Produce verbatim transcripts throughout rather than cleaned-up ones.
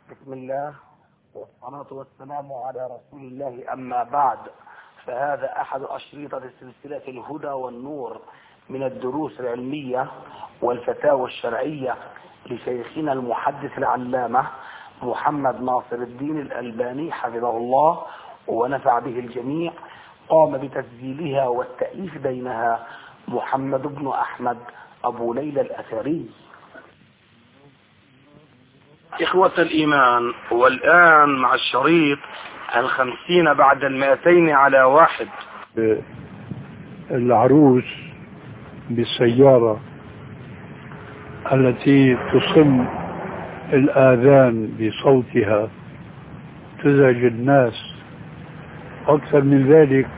بسم الله والصلاة والسلام على رسول الله، أما بعد، فهذا أحد أشريطة سلسلة الهدى والنور من الدروس العلمية والفتاوى الشرعية لشيخنا المحدث العلامة محمد ناصر الدين الألباني حفظه الله ونفع به الجميع. قام بتسجيلها والتأليف بينها محمد بن أحمد أبو ليلى الأثري. إخوة الإيمان، والآن مع الشريط الخمسين بعد المائتين على واحد. العروس بالسيارة التي تصم الآذان بصوتها تزعج الناس. أكثر من ذلك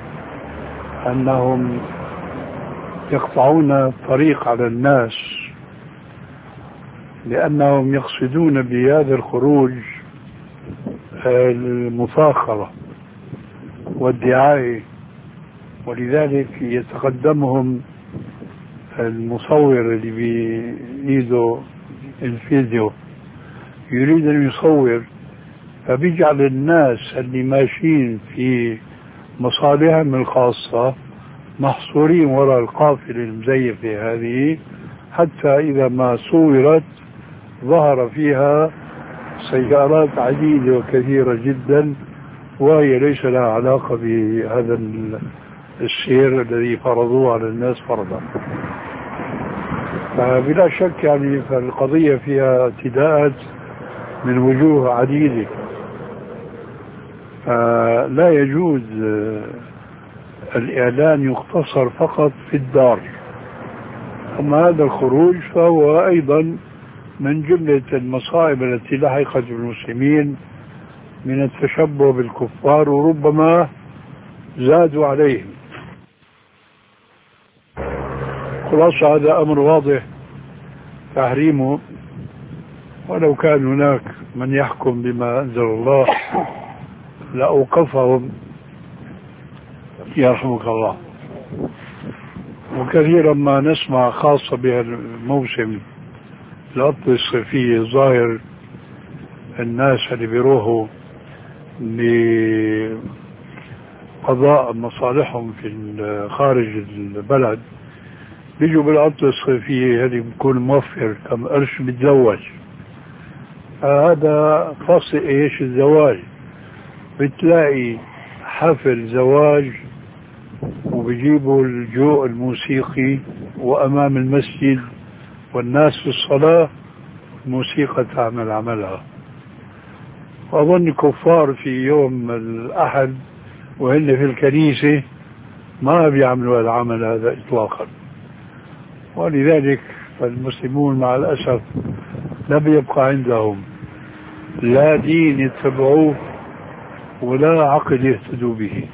أنهم يقطعون طريق على الناس لأنهم يقصدون بهذا الخروج المفاخرة والدعاية، ولذلك يتقدمهم المصور اللي بإيده الفيديو يريد أن يصور، فبيجعل الناس اللي ماشيين في مصالحهم الخاصة محصورين وراء القافلة المزيفة هذه، حتى إذا ما صورت ظهر فيها سيارات عديدة وكثيرة جدا وهي ليس لها علاقة بهذا السير الذي فرضوه على الناس فرضا. فبلا شك يعني فالقضية فيها اعتداءات من وجوه عديدة، فلا يجوز الإعلان يقتصر فقط في الدار. أما هذا الخروج فهو أيضا من جملة المصائب التي لحقت بالمسلمين من التشبه بالكفار، وربما زادوا عليهم. خلاصة هذا أمر واضح تحريمه، ولو كان هناك من يحكم بما أنزل الله لأوقفهم يرحمك الله. وكثيرا ما نسمع خاصة بهالموسم العطلة الصيفية ظاهر الناس اللي بيروحوا لقضاء مصالحهم في خارج البلد بيجوا بالعطلة الصيفية هذه بيكون موفر كم قرش بيتزوج. هذا فصل ايش الزواج، بتلاقي حفل زواج وبيجيبوا الجو الموسيقي وأمام المسجد والناس في الصلاة الموسيقى تعمل عملها. وأظن كفار في يوم الأحد وهن في الكنيسة ما بيعملوا العمل هذا إطلاقا. ولذلك فالمسلمون مع الأسف لم يبقى عندهم لا دين يتبعوه ولا عقل يهتدوا به.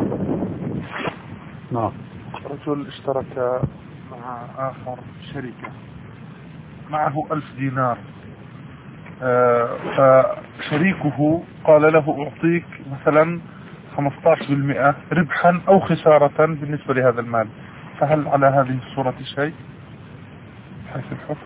نعم. رجل اشترك مع آخر شركة معه ألف دينار، آه فشريكه قال له أعطيك مثلا خمسة عشر بالمئة ربحا أو خسارة بالنسبة لهذا المال، فهل على هذه الصورة شيء حيث الحكم؟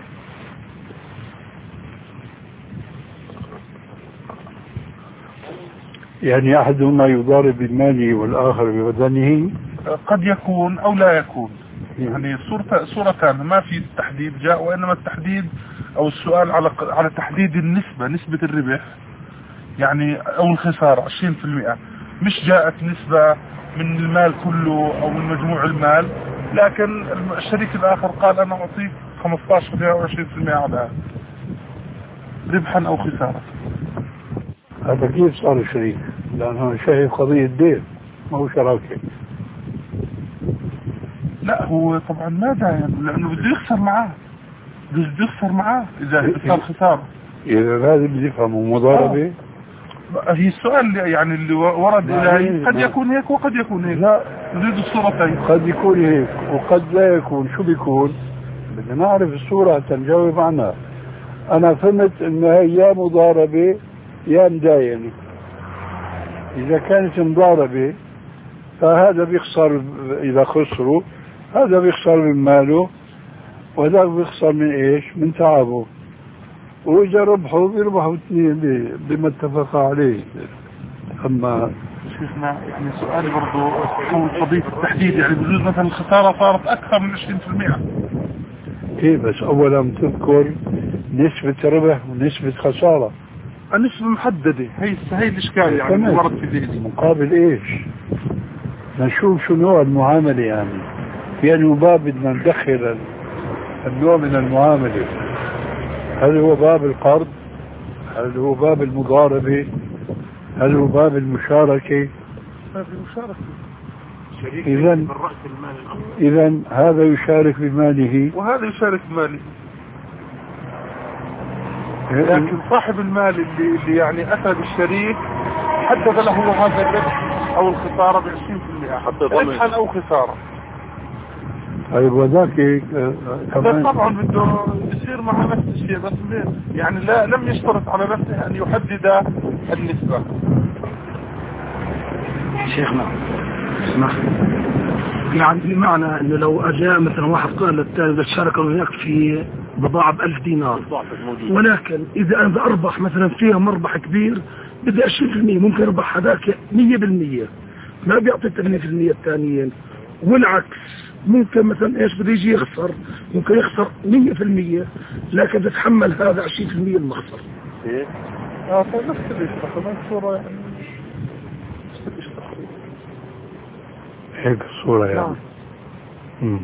يعني أحدهما يضارب بماله والآخر ببدنه؟ قد يكون أو لا يكون، يعني صورة صورتان ما في تحديد جاء، وإنما التحديد أو السؤال على على تحديد النسبة، نسبة الربح يعني أو الخسارة عشرين بالمئة، مش جاءت نسبة من المال كله أو من مجموع المال، لكن الشريك الآخر قال أنا أعطيك خمسة عشر بالمئة أو عشرين بالمئة على ربحا أو خسارة. هذا كيف صار شريك؟ لأنه شايف قضية دين ما هو شراكة. لا هو طبعا ما داين، لأنه بده يخسر معاه، بده يخسر معاه إذا صار خسارة. إذا هذا بده يفهمه مضاربة. آه. هي السؤال يعني اللي ورد إلهي قد يكون هيك وقد يكون هيك. لا نريد الصورتين. قد يكون هيك وقد لا يكون. شو بيكون؟ بدنا نعرف الصورة تنجاوب عنها. أنا فهمت إنه هي يا مضاربة يا مداينة. إذا كانت مضاربة فهذا بيخسر، إذا خسروا هذا بيخسر من ماله وهذا بيخسر من إيش؟ من تعبه. وإذا ربحوا بيربحوا اثنين بما اتفق عليه. أما شيخنا يعني سؤالي برضو حول قضية التحديد، يعني بجوز مثلا الخسارة صارت أكثر من عشرين بالمئة. إيه بس أولا تذكر نسبة ربح ونسبة خسارة. النسبة محددة، هي هي الإشكال يعني اللي مرت في ذهني. مقابل إيش؟ نشوف شو نوع المعاملة يعني. في أنه باب بدنا ندخل النوع من المعاملة، هل هو باب القرض؟ هل هو باب المضاربة؟ هل هو باب المشاركة؟ باب المشاركة. إذن إذن هذا يشارك بماله وهذا يشارك بماله، لكن صاحب المال اللي, اللي يعني أتى بالشريك حدد له هذا الربح أو الخسارة بعشرين بالمئة، ربحا أو خسارة. طيب وذاك كمان طبعا بده يصير مع نفس الشيء، بس يعني لا لم يشترط على نفسه أن يحدد النسبة. شيخنا اسمح يعني بمعنى انه لو اجاء مثلا واحد قال للثاني بدك تشارك وياك في بضاعة بألف دينار، ولكن اذا انا اربح مثلا فيها مربح كبير بدي عشرين بالمئة، ممكن اربح هذاك مية بالمية ما بيعطي ثمانية بالمئة الثانيين، والعكس ممكن مثلا ايش بده يجي يخسر، ممكن يخسر مية بالمية لكن بتحمل هذا عشرين بالمئة المخسر. ايه اه فنفس الاشتراك كمان صورة يعني هيك الصورة يعني. نعم.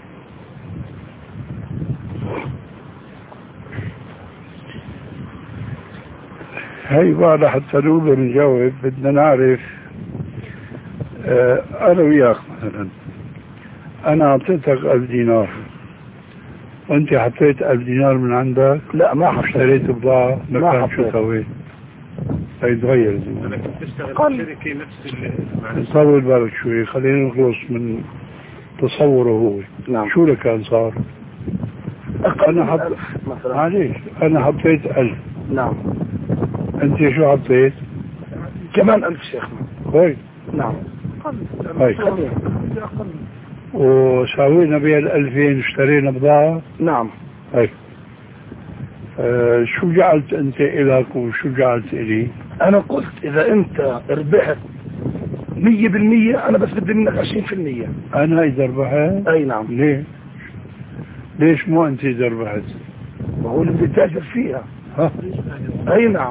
هاي بعد حتى نقدر نجاوب بدنا نعرف. اه أنا وياك مثلا أنا أعطيتك ألف دينار وأنت حطيت ألف دينار من عندك. لا ما حطيت. اشتريت بضاعة ما حطيت. شو سويت؟ هيتغير أنا كنت بشتغل في شركة نفس ال طول بالك شوي خلينا نخلص من تصوره هو. نعم. شو اللي كان صار؟ أنا حط معليش أنا حطيت ألف. نعم. أنت شو حطيت؟ كمان ألف شيخنا. كويس. نعم. هاي. وساوينا بها الألفين اشترينا بضاعة. نعم. هاي. آه شو جعلت أنت إلك وشو جعلت إلي؟ أنا قلت إذا أنت ربحت مية بالمية أنا بس بدي منك عشرين في المية. أنا إذا ربحت؟ أي نعم. ليه؟ ليش مو أنت إذا ربحت؟ وهو اللي بدي تاجر فيها. ها؟ أي نعم.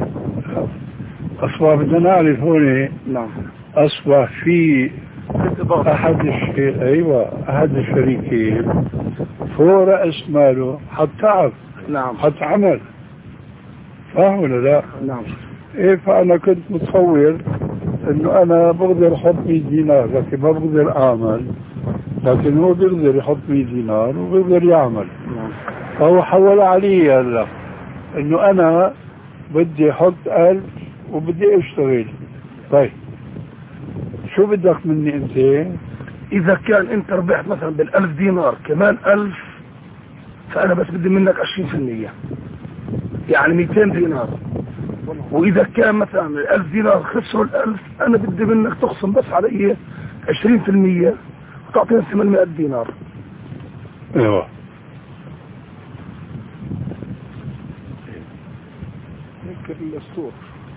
أصبح بدنا نعرف هون. نعم. أصبح في أحد الشيء أيوة أحد الشريكين فوق رأس ماله حط تعب. نعم. حط عمل. فاهم ولا لا؟ نعم. إيه فأنا كنت متصور إنه أنا بقدر أحط مية دينار لكن ما بقدر أعمل، لكن هو بيقدر يحط مية دينار وبيقدر يعمل. نعم. فهو حول علي هلا إنه أنا بدي أحط ألف وبدي أشتغل. طيب شو بدك مني أنت؟ إذا كان أنت ربحت مثلا بالألف دينار كمان ألف فأنا بس بدي منك عشرين في المية يعني ميتين دينار. وإذا كان مثلا الألف دينار خسروا الألف أنا بدي منك تخصم بس علي عشرين في المية وتعطينا ثمانمائة دينار. ايوه. يمكن الأسطور.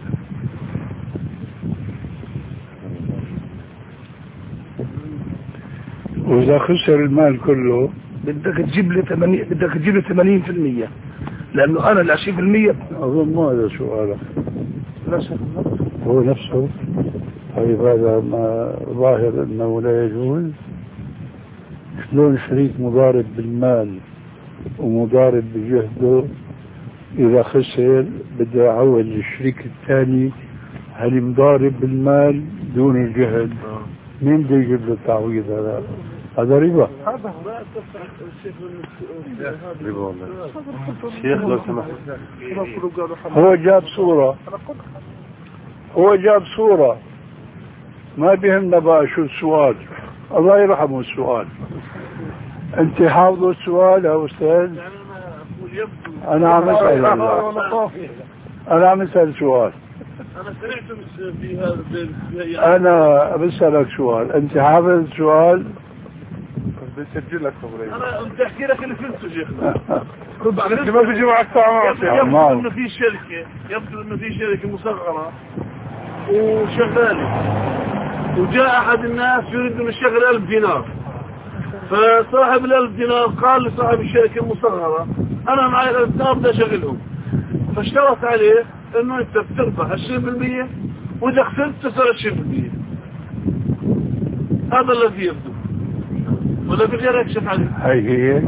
وإذا خسر المال كله بدك تجيب لي ثمانين بدك تجيب لي ثمانين في المية لأنه أنا العشرين في المية. أظن ما هذا سؤالك. لا شك هو نفسه. طيب هذا ما ظاهر أنه لا يجوز. شلون شريك مضارب بالمال ومضارب بجهده إذا خسر بده يعود الشريك الثاني هل مضارب بالمال دون الجهد؟ مين بده يجيب له التعويض هذا؟ هذا ربا. هذا ربا والله. شيخ لو سمحت. هو جاب صورة. هو جاب صورة. ما بيهمنا بقى شو السؤال. الله يرحمه السؤال. انت حافظوا السؤال يا استاذ؟ انا عم اسال انا عم اسال سؤال. انا سمعت في هذا انا بسالك سؤال، انت حافظ السؤال؟ بيسجلك خبرين. انا بدي احكي لك اللي فهمته شيخنا. رد عليك ما بيجي معك طعم. يبدو انه في شركه يبدو انه في شركه مصغره وشغاله، وجاء احد الناس يريد ان يشغل ألف دينار، فصاحب الألف دينار قال لصاحب الشركه المصغره انا معي الألف دينار بدي اشغلهم، فاشترط عليه انه انت بتربح عشرين بالمية واذا خسرت تخسر عشرين بالمية. هذا الذي يبدو، ولا بدي اكشف عليه. هي هي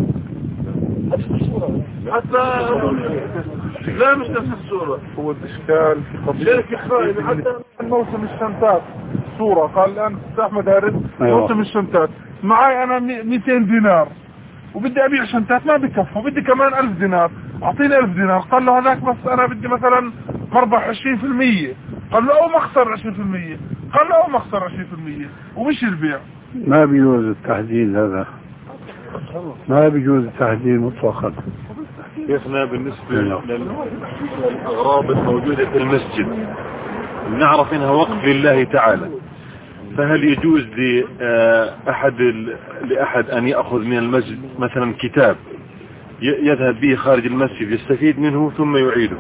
حتى لا مش نفس الصورة. هو الاشكال في قضية شركة خائنة حتى موسم الشنطات صورة قال الان احمد هارس أيوة. موسم الشنطات معي انا مئتين دينار وبدي ابيع شنطات ما بكفوا بدي كمان ألف دينار اعطيني ألف دينار. قال له هذاك بس انا بدي مثلا مربح عشرين بالمية. قال له او مخسر عشرين بالمية. قال له او مخسر عشرين بالمية ومش البيع. ما بيجوز التحديد هذا، ما بيجوز التحديد مطلقا. شيخنا بالنسبة للأغراض الموجودة في المسجد نعرف انها وقف لله تعالى، فهل يجوز لأحد لأحد أن يأخذ من المسجد مثلا كتاب يذهب به خارج المسجد يستفيد منه ثم يعيده؟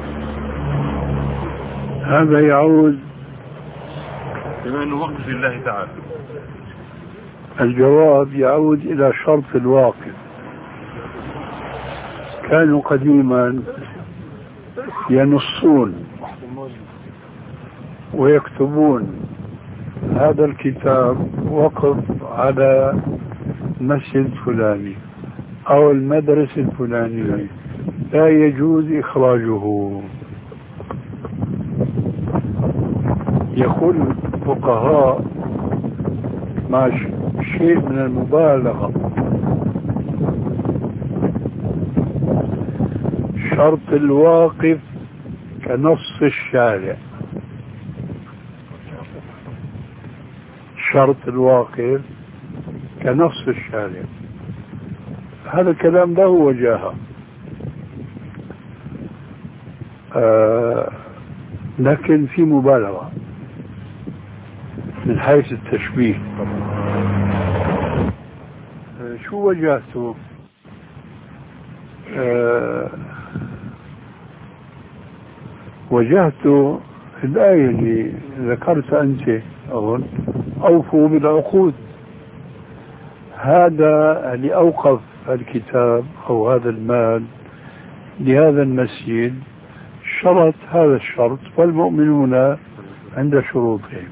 هذا يعود بما أنه وقف لله تعالى. الجواب يعود إلى شرط الواقف. كانوا قديما ينصون ويكتبون هذا الكتاب وقف على مسجد فلاني أو المدرسة الفلانية لا يجوز إخراجه. يقول الفقهاء مع شيء من المبالغة شرط الواقف كنص الشارع. شرط الواقف كنص الشارع. هذا الكلام له وجاهة، آه لكن في مبالغة من حيث التشبيه. آه شو وجهته؟ آه وجهته الآية اللي ذكرت أنت أظن أوفوا بالعقود. هذا اللي أوقف الكتاب أو هذا المال لهذا المسجد شرط هذا الشرط والمؤمنون عند شروطهم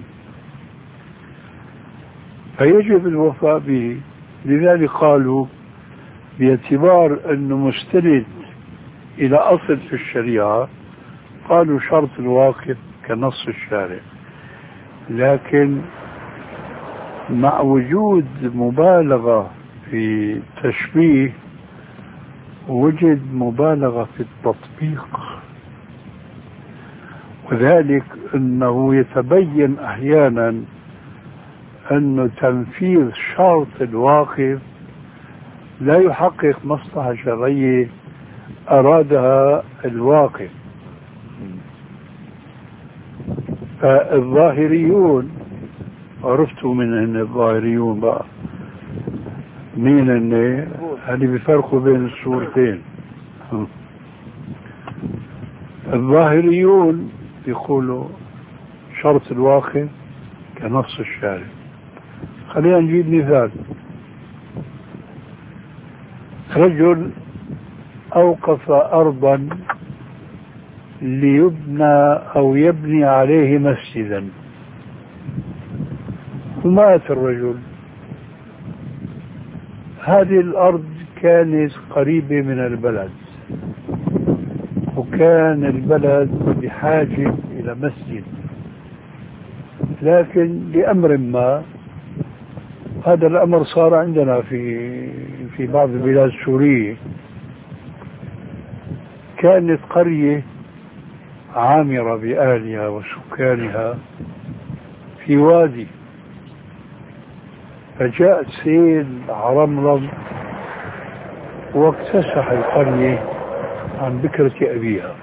فيجب الوفاء به. لذلك قالوا باعتبار أنه مستند إلى أصل في الشريعة قالوا شرط الواقف كنص الشارع. لكن مع وجود مبالغة في تشبيه وجد مبالغة في التطبيق، وذلك أنه يتبين أحيانا أن تنفيذ شرط الواقف لا يحقق مصلحة شرعية أرادها الواقف. فالظاهريون عرفتوا من ان الظاهريون بقى مين ان اللي بيفرقوا بين الصورتين. الظاهريون يقولوا شرط الواقف كنص الشارع. خلينا نجيب مثال. رجل اوقف ارضا ليبنى او يبني عليه مسجدا ومات الرجل. هذه الأرض كانت قريبة من البلد وكان البلد بحاجة إلى مسجد، لكن لأمر ما هذا الأمر صار عندنا في في بعض البلاد السورية. كانت قرية عامرة بأهلها وسكانها في وادي، فجاء سيل عرمرم واكتسح القرية عن بكرة أبيها،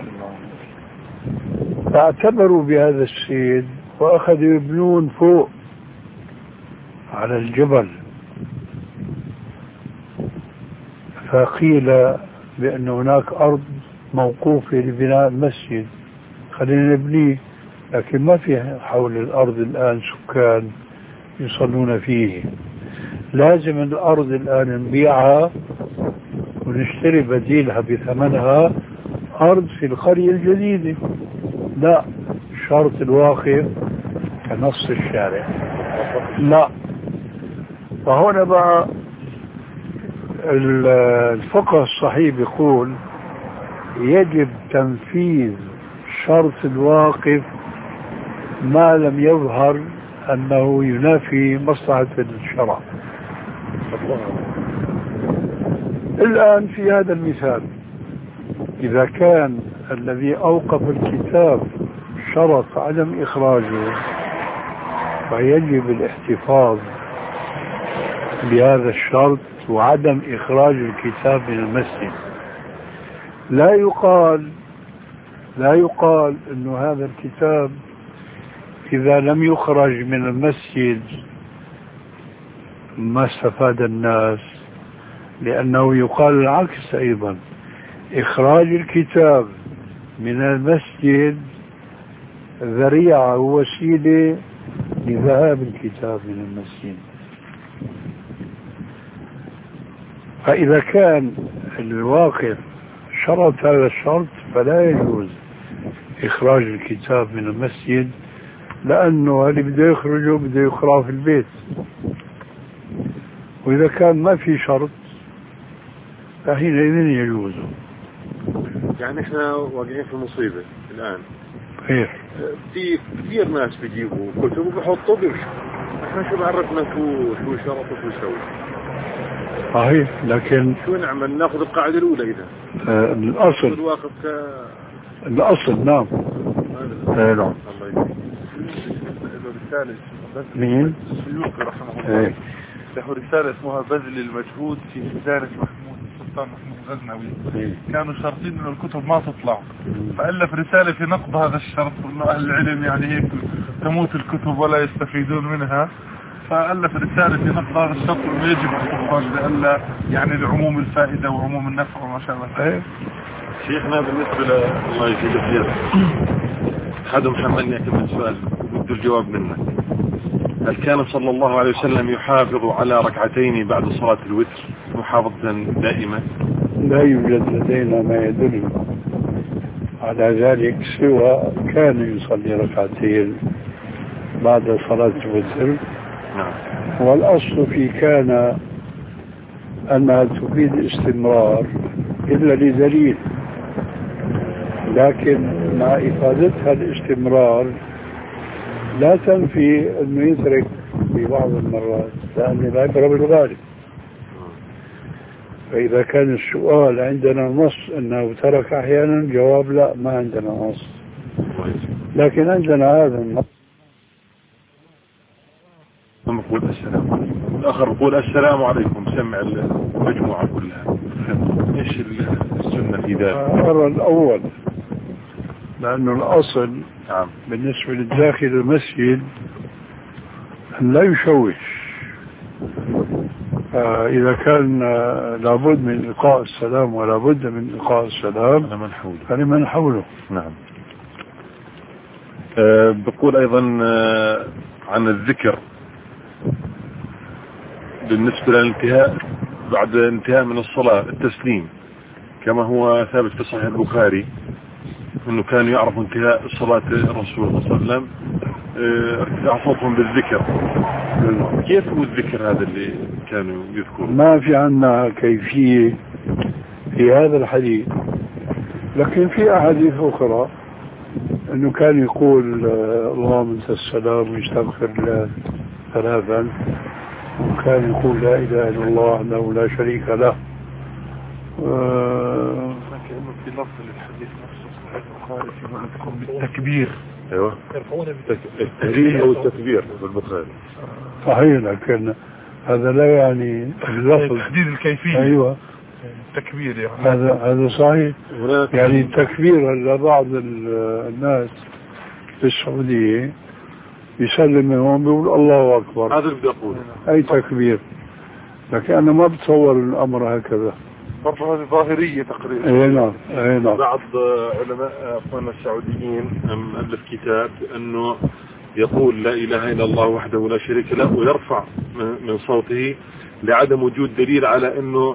فاعتبروا بهذا السيل وأخذوا يبنون فوق على الجبل. فقيل بأن هناك أرض موقوفة لبناء المسجد، خلينا نبنيه، لكن ما في حول الأرض الآن سكان يصلون فيه، لازم الأرض الآن نبيعها ونشتري بديلها بثمنها أرض في القرية الجديدة. لا، شرط الواقف كنص الشارع. لا، فهنا بقى الفقه الصحيح بيقول يجب تنفيذ شرط الواقف ما لم يظهر أنه ينافي مصلحة الشرع. الآن في هذا المثال إذا كان الذي أوقف الكتاب شرط عدم إخراجه فيجب الاحتفاظ بهذا الشرط وعدم إخراج الكتاب من المسجد. لا يقال لا يقال إنه هذا الكتاب إذا لم يخرج من المسجد ما استفاد الناس، لأنه يقال العكس أيضا، إخراج الكتاب من المسجد ذريعة ووسيلة لذهاب الكتاب من المسجد. فإذا كان الواقف شرط هذا الشرط فلا يجوز إخراج الكتاب من المسجد، لأنه اللي بده يخرجه بده يقرأه في البيت. وإذا كان ما في شرط فحينئذ يجوز. يعني احنا واقعين في مصيبة الآن. خير. في كثير ناس بيجيبوا كتب وبيحطوا بيمشوا، احنا شو بعرفنا شو شو شرط وشو يسوي؟ صحيح، لكن شو نعمل؟ ناخذ القاعدة الأولى إذا آه الأصل الواقف ك... الأصل نعم. آه نعم. رسالة مين؟ السيوطي رحمه الله له رسالة اسمها بذل المجهود في إزالة محمود السلطان محمود الغزنوي. كانوا شرطين إنه الكتب ما تطلع، فألف رسالة في نقض هذا الشرط، وإنه أهل العلم يعني هيك تموت الكتب ولا يستفيدون منها، فألف رسالة في نقض هذا الشرط وإنه يجب الإخراج لألا يعني لعموم الفائدة وعموم النفع وما شابه ذلك. شيخنا بالنسبة ل الله يجزيك خير، حدا محملني أكمل سؤال وبده الجواب منك. هل كان صلى الله عليه وسلم يحافظ على ركعتين بعد صلاة الوتر محافظة دائمة؟ لا يوجد لدينا ما يدل على ذلك، سوى كان يصلي ركعتين بعد صلاة الوتر. نعم. والأصل في كان أنها تفيد استمرار إلا لدليل، لكن مع إفادتها الاستمرار لا تنفي أنه يترك في بعض المرات، لأن العبرة بالغالب. فإذا كان السؤال عندنا نص أنه ترك أحيانا، جواب لا، ما عندنا نص، لكن عندنا هذا النص. نقول السلام عليكم، الآخر يقول السلام عليكم، سمع المجموعة كلها. إيش السنة في ذلك؟ أرى الأول، لأنه الأصل نعم بالنسبة للداخل المسجد أن لا يشوش. إذا كان لابد من إلقاء السلام ولا بد من إلقاء السلام فلمن حوله فلمن حوله. نعم. أه بقول أيضا أه عن الذكر بالنسبة للانتهاء بعد انتهاء من الصلاة التسليم، كما هو ثابت في صحيح البخاري انه كانوا يعرفوا انتهاء صلاة الرسول صلى الله عليه وسلم ارتفاع صوتهم بالذكر. كيف هو الذكر هذا اللي كانوا يذكرون؟ ما في عنا كيفية في هذا الحديث، لكن في أحاديث أخرى انه كان يقول اللهم انت السلام ويستغفر الله ثلاثا، وكان يقول لا اله الا الله انه لا شريك له. آه كأنه في لفظ للحديث نفسه صحيح البخاري فيما أذكر بالتكبير. ايوه التهليل او التكبير بالبخاري. صحيح، لكن هذا لا يعني اللفظ تحديد الكيفية. ايوه التكبير يعني هذا هذا صحيح. يعني التكبير لبعض الناس في السعودية يسلم منهم بيقول الله أكبر، هذا اللي بدي أقوله. أي تكبير، لكن أنا ما بتصور الأمر هكذا. برضه هذه ظاهرية تقريبا. اي نعم اي نعم. بعض علماء اخواننا السعوديين مؤلف كتاب انه يقول لا اله الا الله وحده لا شريك له ويرفع من صوته لعدم وجود دليل على انه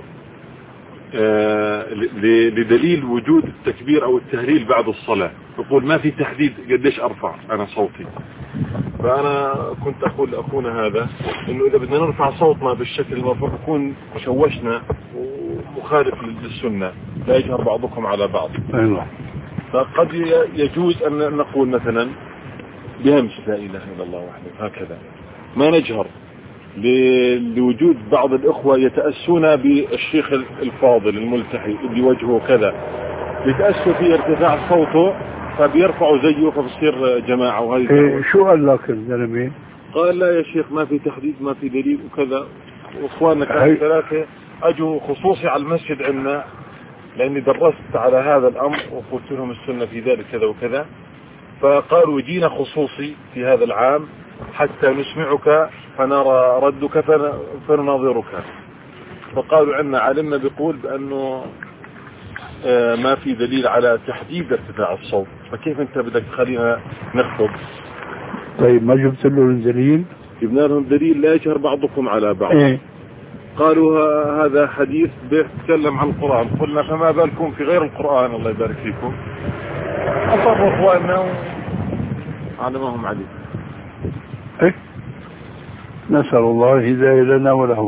لدليل وجود التكبير او التهليل بعد الصلاة. يقول ما في تحديد قديش ارفع انا صوتي. فانا كنت اقول لاخونا هذا انه اذا بدنا نرفع صوتنا بالشكل المفروض يكون شوشنا ومخالف للسنة، لا يجهر بعضكم على بعض. ايوه. فقد يجوز ان نقول مثلا بهمس لا اله الا الله وحده هكذا، ما نجهر لوجود بعض الاخوة يتأسون بالشيخ الفاضل الملتحي اللي وجهه كذا، يتأسوا في ارتفاع صوته فبيرفعوا زيه فبصير جماعة. وهذه إيه شو قال لك الزلمه؟ قال لا يا شيخ ما في تحديد ما في دليل وكذا. واخواننا كانوا ثلاثة اجوا خصوصي على المسجد عندنا لاني درست على هذا الامر وقلت لهم السنة في ذلك كذا وكذا، فقالوا جينا خصوصي في هذا العام حتى نسمعك فنرى ردك فنناظرك. فقالوا عندنا علمنا بيقول بأنه ما في دليل على تحديد ارتفاع الصوت، فكيف انت بدك تخلينا نخطب؟ طيب ما جبت له الدليل؟ جبنا لهم دليل لا يجهر بعضكم على بعض. ايه؟ قالوا هذا حديث بيتكلم عن القرآن. قلنا فما بالكم في غير القرآن الله يبارك فيكم. أصابوا اخواننا على ما هم عليه. ايه نسأل الله الهداية لنا ولهم.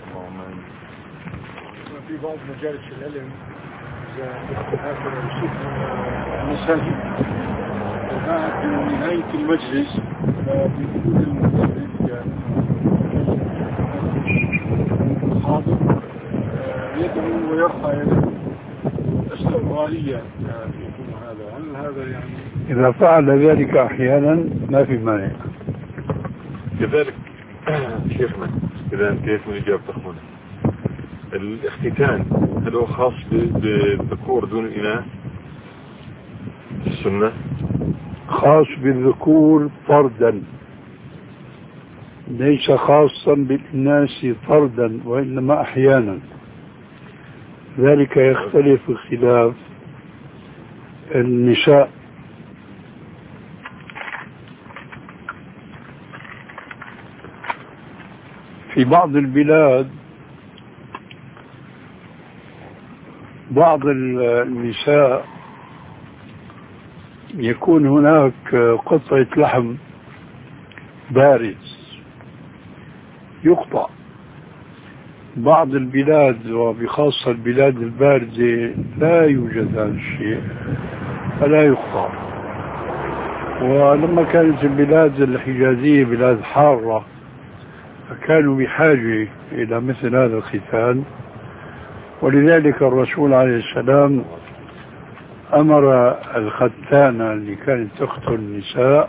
في بعض مجالس العلم المساجد وبعد نهاية المجلس بيقول المدرب الحاضر يدعو ويرفع يده استمرارية يكون هذا. هل هذا يعني إذا فعل ذلك أحيانا ما في مانع. كذلك شيخنا إذا انتهيت من إجابة أخونا، الاختتان هل هو خاص بالذكور دون الإناث في السنة؟ خاص بالذكور فردا، ليس خاصا بالإناث فردا وإنما أحيانا. ذلك يختلف اختلاف النساء. في بعض البلاد بعض النساء يكون هناك قطعة لحم بارز يقطع. بعض البلاد وبخاصة البلاد الباردة لا يوجد هذا الشيء فلا يقطع. ولما كانت البلاد الحجازية بلاد حارة فكانوا بحاجة إلى مثل هذا الختان، ولذلك الرسول عليه السلام أمر الختانة اللي كانت تختن النساء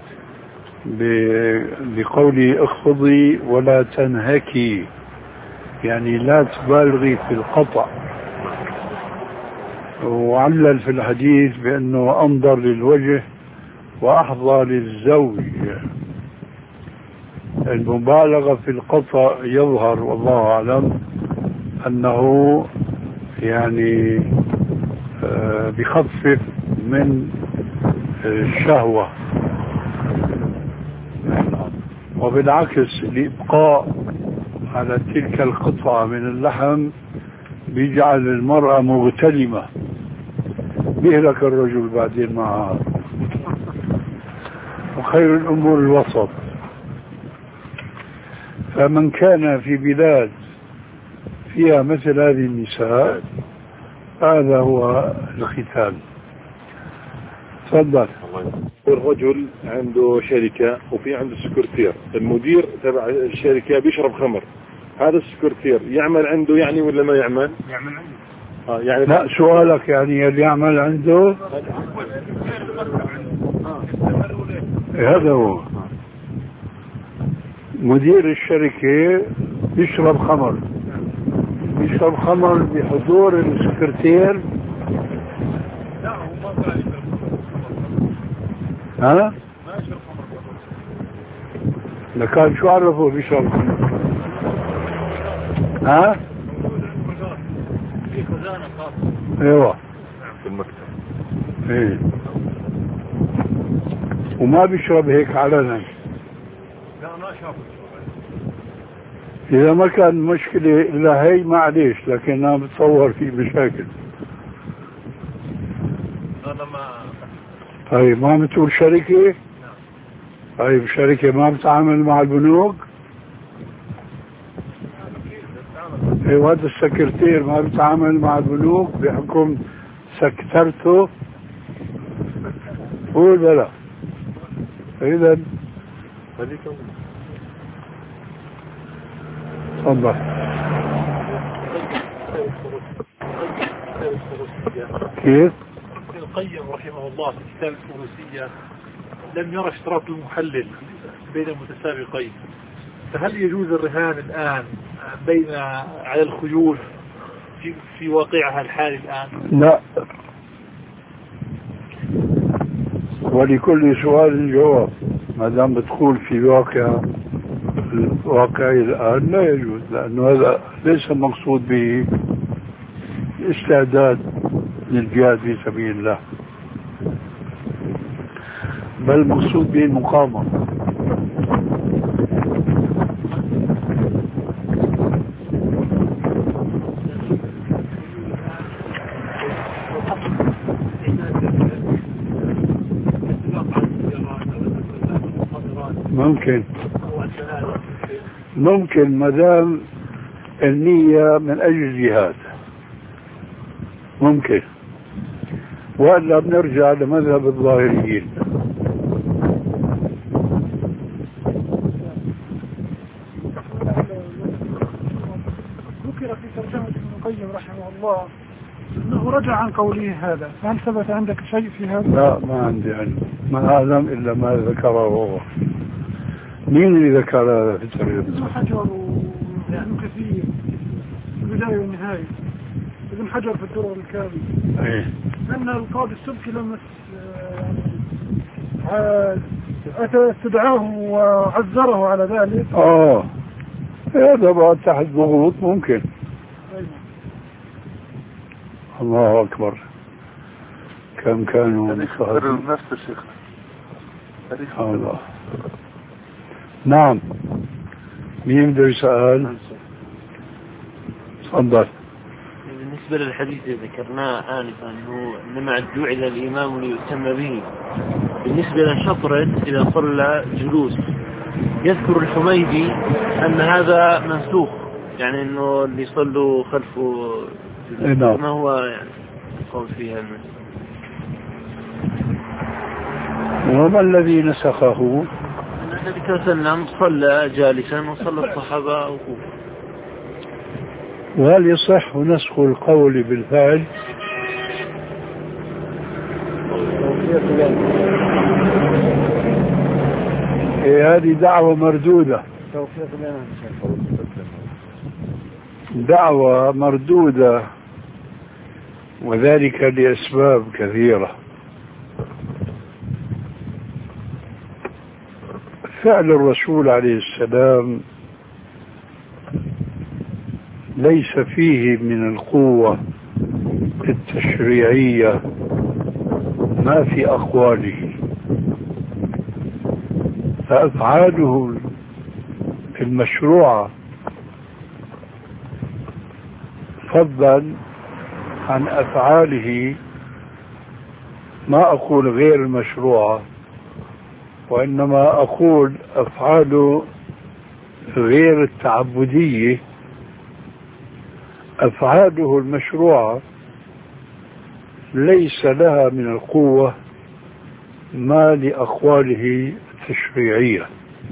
بقوله اخفضي ولا تنهكي، يعني لا تبالغي في القطع. وعلل في الحديث بأنه أنظر للوجه وأحظى للزوج. المبالغة في القطع يظهر والله أعلم أنه يعني بخفف من الشهوة، وبالعكس الإبقاء على تلك القطعة من اللحم بيجعل المرأة مغتلمة، بيهلك الرجل بعدين معها. وخير الأمور الوسط. فمن كان في بلاد فيها مثل هذه النساء هذا هو الختان. تفضل. الرجل عنده شركة وفي عنده سكرتير، المدير تبع الشركة بيشرب خمر، هذا السكرتير يعمل عنده يعني ولا ما يعمل؟ يعمل عنده. آه يعني لا سؤالك يعني اللي يعمل عنده هذا هو مدير الشركة بيشرب خمر، بيشرب خمر بحضور السكرتير. ها؟ لكان شو عرفوا بيشرب خمر؟ ها؟ ايوه في المكتب. ايه وما بيشرب هيك علنا. لا ما شافه. إذا ما كان مشكلة إلا هي معليش، لكن أنا بتصور في مشاكل. أنا ما. طيب ما بتقول شركة؟ طيب شركة ما بتعامل مع البنوك؟ ايه هذا السكرتير ما بتعامل مع البنوك بحكم سكرترته؟ قول بلا. إذا تفضل. كيف؟ ابن القيم رحمه الله في كتاب الفروسية لم يرى اشتراط المحلل بين المتسابقين، فهل يجوز الرهان الآن بين على الخيول في, في واقعها الحالي الآن؟ لا، ولكل سؤال جواب. ما دام بتقول في واقع الواقعي الآن لا يجوز، لأنه هذا ليس المقصود به الاستعداد للجهاد في سبيل الله، بل المقصود به المقاومة. ممكن ممكن ما دام النية من أجل الجهاد ممكن، وإلا بنرجع لمذهب الظاهريين. ذكر في ترجمة ابن القيم رحمه الله أنه رجع عن قوله هذا، فهل ثبت عندك شيء في هذا؟ لا ما عندي علم، ما أعلم إلا ما ذكره هو. مين اللي ذكر هذا في الترجمة؟ ابن حجر وابن كثير البداية والنهاية، ابن حجر في الدرر الكامل. ايه أن القاضي السبكي لما استدعاه وعذره على ذلك. اه هذا بعد تحت ضغوط ممكن. أيوة. الله أكبر، كم كانوا مصاهرين نفس الشيخ. الله. نعم، مين بده يسأل؟ تفضل. بالنسبة للحديث اللي ذكرناه آنفا أنه إنما جعل الإمام ليؤتم به، بالنسبة للشطرة إذا صلى جلوس يذكر الحميدي أن هذا منسوخ، يعني أنه اللي يصلوا خلفه نعم. ما هو يعني قول فيها المسلم. وما الذي نسخه؟ النبي صلى الله عليه وسلم صلى جالسا وصلى الصحابة وقوفا. وهل يصح نسخ القول بالفعل؟ إيه هذه دعوة مردودة، دعوة مردودة، وذلك لأسباب كثيرة. فعل الرسول عليه السلام ليس فيه من القوة التشريعية ما في أقواله، فأفعاله المشروعة فضلا عن أفعاله ما أقول غير المشروعة، وإنما أقول أفعاله غير التعبدية، أفعاله المشروعة ليس لها من القوة ما لأقواله التشريعية،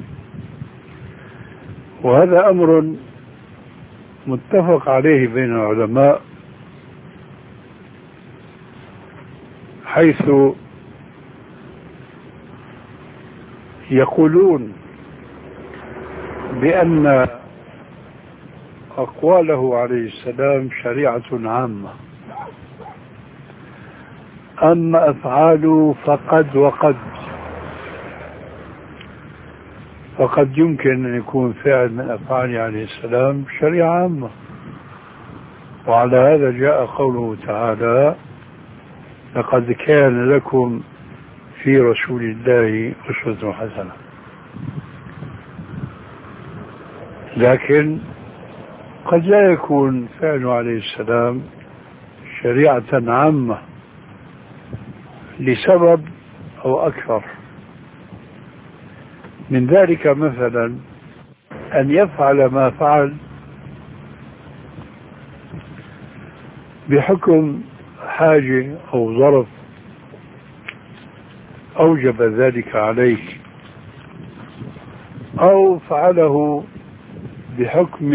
وهذا أمر متفق عليه بين العلماء، حيث يقولون بأن أقواله عليه السلام شريعة عامة، أما أفعاله فقد وقد، فقد يمكن أن يكون فعل من أفعاله عليه السلام شريعة عامة، وعلى هذا جاء قوله تعالى لقد كان لكم في رسول الله أسوة حسنة. لكن قد لا يكون فعله عليه السلام شريعة عامة لسبب أو أكثر من ذلك، مثلا أن يفعل ما فعل بحكم حاجة أو ظرف أوجب ذلك عليه، أو فعله بحكم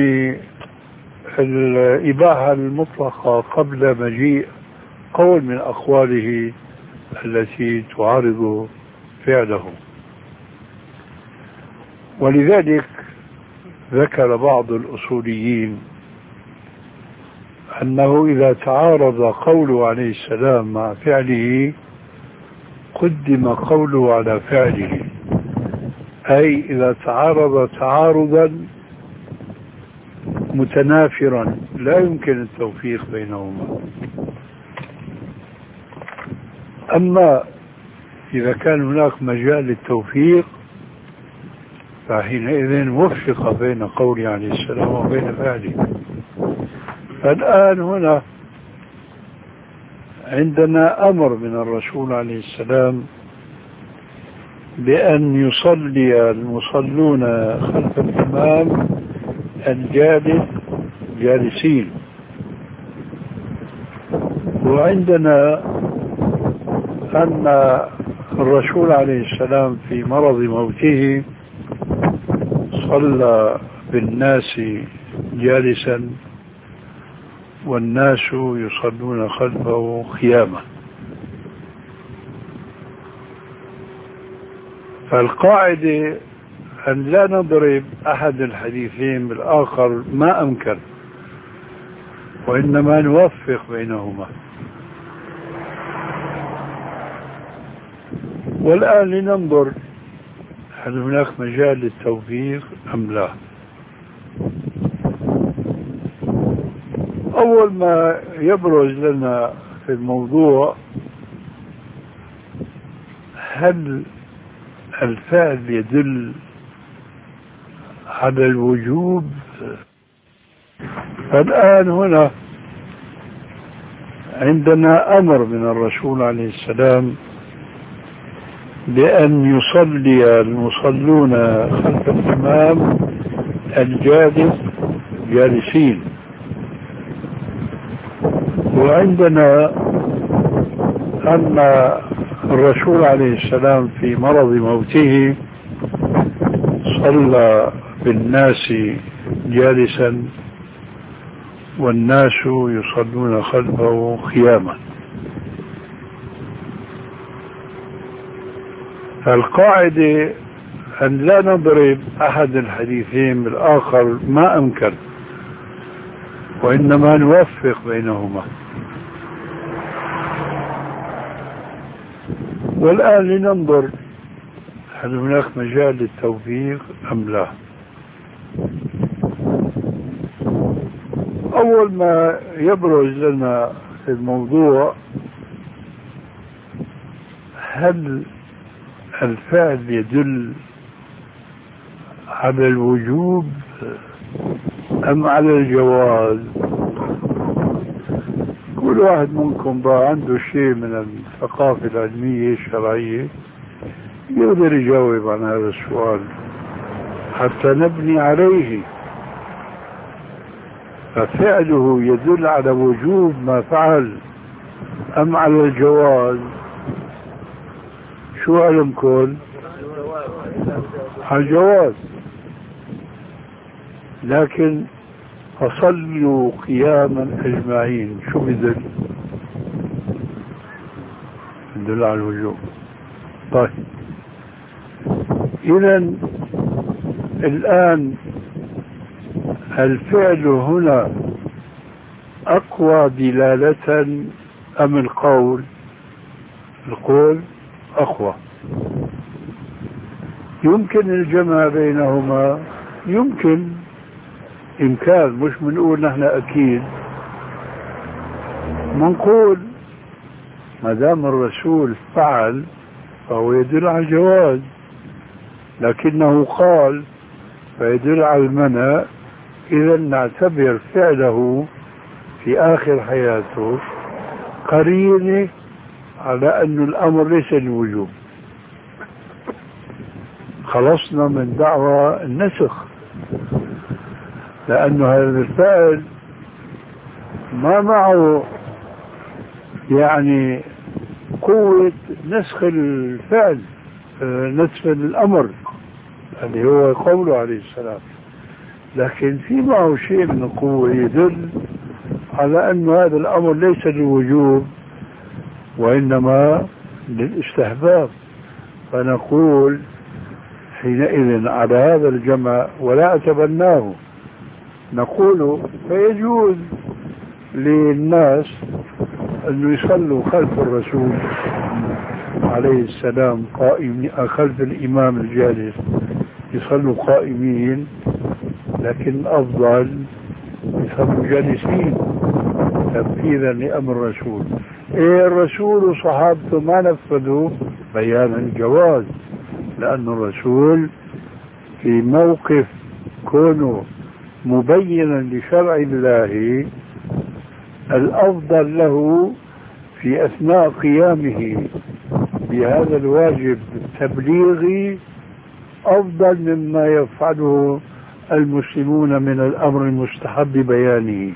الإباحة المطلقة قبل مجيء قول من أقواله التي تعارض فعله. ولذلك ذكر بعض الأصوليين أنه إذا تعارض قوله عليه السلام مع فعله قدم قوله على فعله، أي إذا تعارض تعارضا متنافرا لا يمكن التوفيق بينهما. أما إذا كان هناك مجال للتوفيق فحينئذ وفق بين قوله عليه السلام وبين فعله. فالآن هنا عندنا أمر من الرسول عليه السلام بأن يصلي المصلون خلف الإمام الجالس جالسين، وعندنا أن الرسول عليه السلام في مرض موته صلى بالناس جالسا والناس يصلون خلفه قياما. فالقاعدة أن لا نضرب أحد الحديثين بالآخر ما أمكن، وإنما نوفق بينهما. والآن لننظر هل هناك مجال للتوفيق أم لا. أول ما يبرز لنا في الموضوع هل الفعل يدل على الوجوب. الآن هنا عندنا أمر من الرسول عليه السلام بأن يصلي المصلون خلف الإمام الجالس جالسين، وعندنا أن الرسول عليه السلام في مرض موته صلى بالناس جالسا والناس يصلون خلفه قياما. فالقاعدة أن لا نضرب أحد الحديثين بالآخر ما أمكن، وإنما نوفق بينهما. والآن لننظر هل هناك مجال للتوفيق أم لا. أول ما يبرز لنا في الموضوع هل الفعل يدل على الوجوب أم على الجواز. كل واحد منكم بقى عنده شيء من الثقافة العلمية الشرعية يقدر يجاوب عن هذا السؤال حتى نبني عليه. ففعله يدل على وجوب ما فعل أم على الجواز. شو علمكم؟ على الجواز. لكن فصلوا قياما أجمعين شو بدل؟ بدل على الوجوب. طيب إذن الآن الفعل هنا أقوى دلالة أم القول؟ القول أقوى. يمكن الجمع بينهما، يمكن إمكان، مش بنقول نحن أكيد، منقول ما دام الرسول فعل فهو يدل على الجواز، لكنه قال فيدل على المنع. إذا نعتبر فعله في آخر حياته قرينة على أن الأمر ليس للوجوب. خلصنا من دعوى النسخ، لأن هذا الفعل ما معه يعني قوة نسخ الفعل، نسخ الأمر اللي هو قوله عليه السلام، لكن في معه شيء من القوة يدل على أن هذا الأمر ليس للوجوب وإنما للاستحباب. فنقول حينئذ على هذا الجمع ولا أتبناه، نقول فيجوز للناس أن يصلوا خلف الرسول عليه السلام قائمين، خلف الإمام الجالس يصلوا قائمين، لكن الأفضل يصلوا جالسين تنفيذا لأمر الرسول. إيه الرسول وصحابته ما نفذوا بيان الجواز، لأن الرسول في موقف كونه مبينا لشرع الله الأفضل له في أثناء قيامه بهذا الواجب التبليغي أفضل مما يفعله المسلمون من الأمر المستحب بيانه.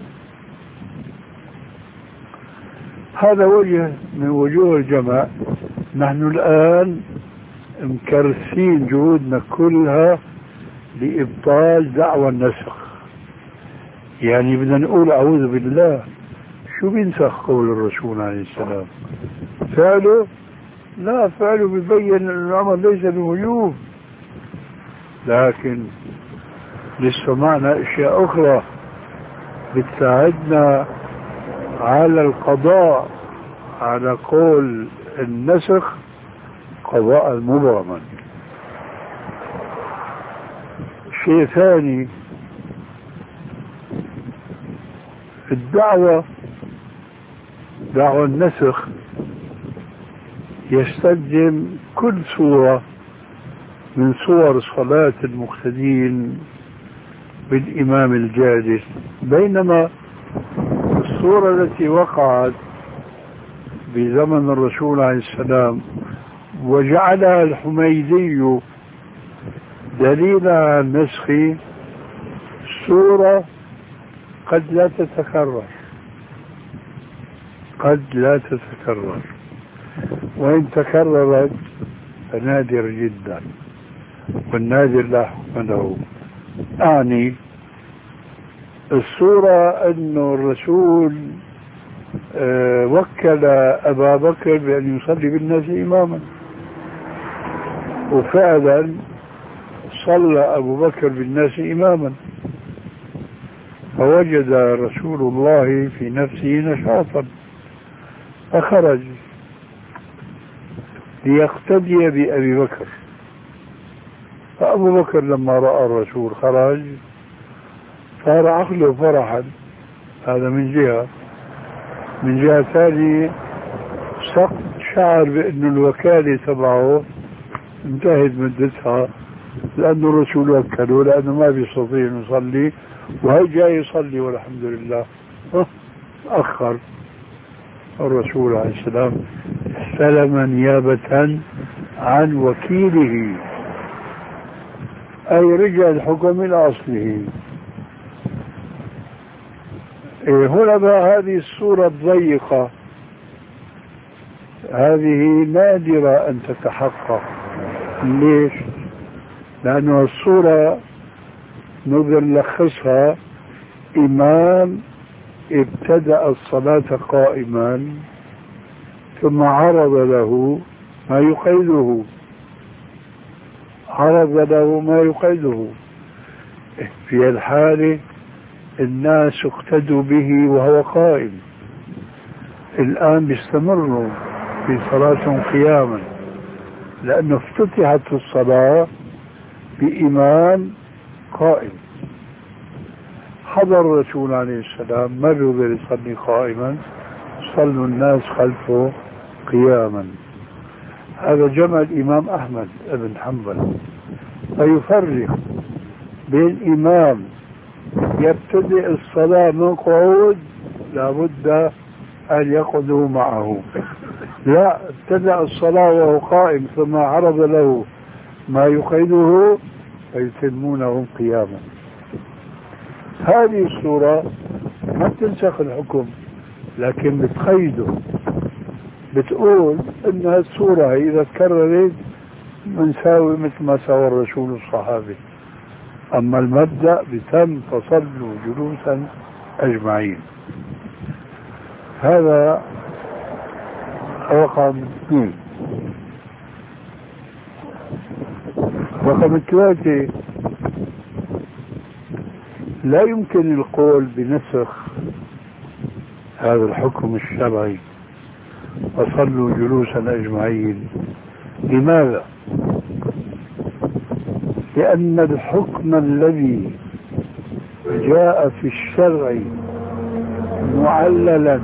هذا وجه من وجوه الجمع. نحن الآن مكرسين جهودنا كلها لإبطال دعوى النسخ، يعني بدنا نقول أعوذ بالله، شو بينسخ قول الرسول عليه السلام؟ فعله؟ لا، فعله بيبين أن الأمر ليس بوجوب، لكن لسه معنا أشياء أخرى بتساعدنا على القضاء على قول النسخ قضاء المبرما. شيء ثاني، الدعوة دعوة النسخ يستلزم كل صورة من صور صلاة المقتدين بالإمام الجالس، بينما الصورة التي وقعت بزمن الرسول عليه السلام وجعلها الحميدي دليل على النسخ صورة قد لا تتكرر، قد لا تتكرر، وإن تكررت فنادر جدا، والنادر لا حكم له. أعني الصورة أنه الرسول أه وكل أبا بكر بأن يصلي بالناس إماما، وفعلا صلى أبو بكر بالناس إماما، فوجد رسول الله في نفسه نشاطا فخرج ليقتدي بأبي بكر. فأبو بكر لما رأى الرسول خرج صار عقله فرحا، هذا من جهة. من جهة ثانية شعر بأن الوكالة تبعه انتهت مدتها، لأنه الرسول وكله، لأنه ما بيستطيع يصلي وهي جاي يصلي والحمد لله. أخر الرسول عليه السلام استلم نيابة عن وكيله، أي رجع الحكم إلى أصله. إيه هنا بقى هذه الصورة الضيقة هذه نادرة أن تتحقق. ليش؟ لأنه الصورة نقدر نلخصها: إمام ابتدأ الصلاة قائما ثم عرض له ما يقيده، عرض له ما يقيده. في الحالة الناس اقتدوا به وهو قائم. الآن بيستمروا في صلاتهم قياما، لأنه افتتحت الصلاة بإمام قائم. حضر الرسول عليه السلام ما بيقدر يصلي قائما، وصلوا الناس خلفه قياما. هذا جمع الإمام أحمد بن حنبل، فيفرق بين إمام يبتدئ الصلاة من قعود لابد أن يقعدوا معه، لا ابتدأ الصلاة وهو قائم ثم عرض له ما يقعده فيتمونهم قياما. هذه الصورة ما تنسخ الحكم لكن بتقيده، بتقول ان الصورة اذا تكررت بنساوي مثل ما سوى الرسول الصحابي، اما المبدأ بتم فصلوا جلوسا اجمعين. هذا رقم اثنين. رقم ثلاثة، لا يمكن القول بنسخ هذا الحكم الشرعي وصلوا جلوسا أجمعين. لماذا؟ لأن الحكم الذي جاء في الشرع معللا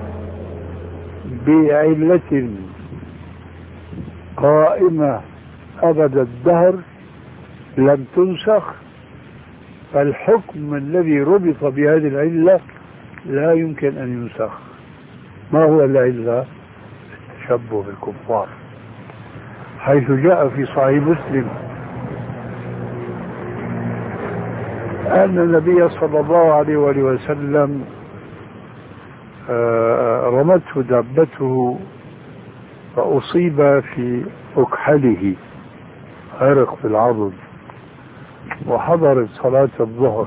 بعلة قائمة أبد الدهر لم تنسخ، فالحكم الذي ربط بهذه العلة لا يمكن أن ينسخ. ما هو العلة؟ التشبه بالكفار، حيث جاء في صحيح مسلم أن النبي صلى الله عليه وآله وسلم رمته دابته فأصيب في أكحله، غرق في العضد، وحضرت صلاة الظهر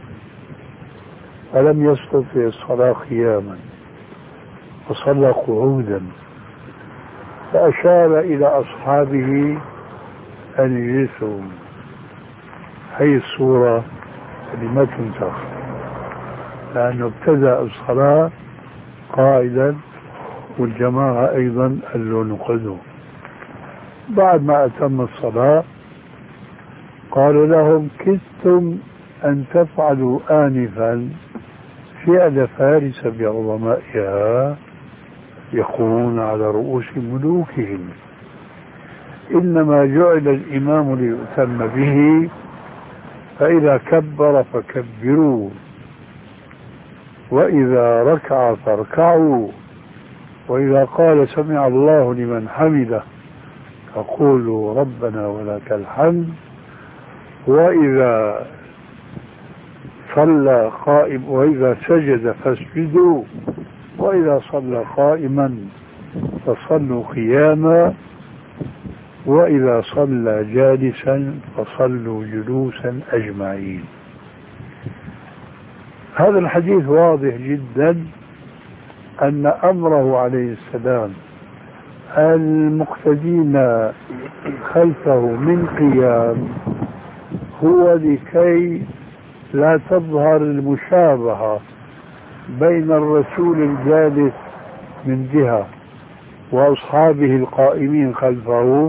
فلم يستطع الصلاة قياما وصلى قعودا، فأشار إلى أصحابه أن يجلسوا. هي الصورة اللي ما تنسخ لأنه ابتدأ الصلاة قائدا والجماعة أيضا قالوا نقعدوا. بعد ما أتم الصلاة قالوا لهم كدتم أن تفعلوا آنفا فعل فارس بعظمائها يقومون على رؤوس ملوكهم، إنما جعل الإمام ليؤتم به، فإذا كبر فكبروا، وإذا ركع فاركعوا، وإذا قال سمع الله لمن حمده فقولوا ربنا ولك الحمد، وإذا صلى قائم وإذا سجد فاسجدوا، وإذا صلى قائما فصلوا قياما، وإذا صلى جالسا فصلوا جلوسا أجمعين. هذا الحديث واضح جدا أن أمره عليه السلام المقتدين خلفه من قيام هو لكي لا تظهر المشابهة بين الرسول الجالس من جهة وأصحابه القائمين خلفه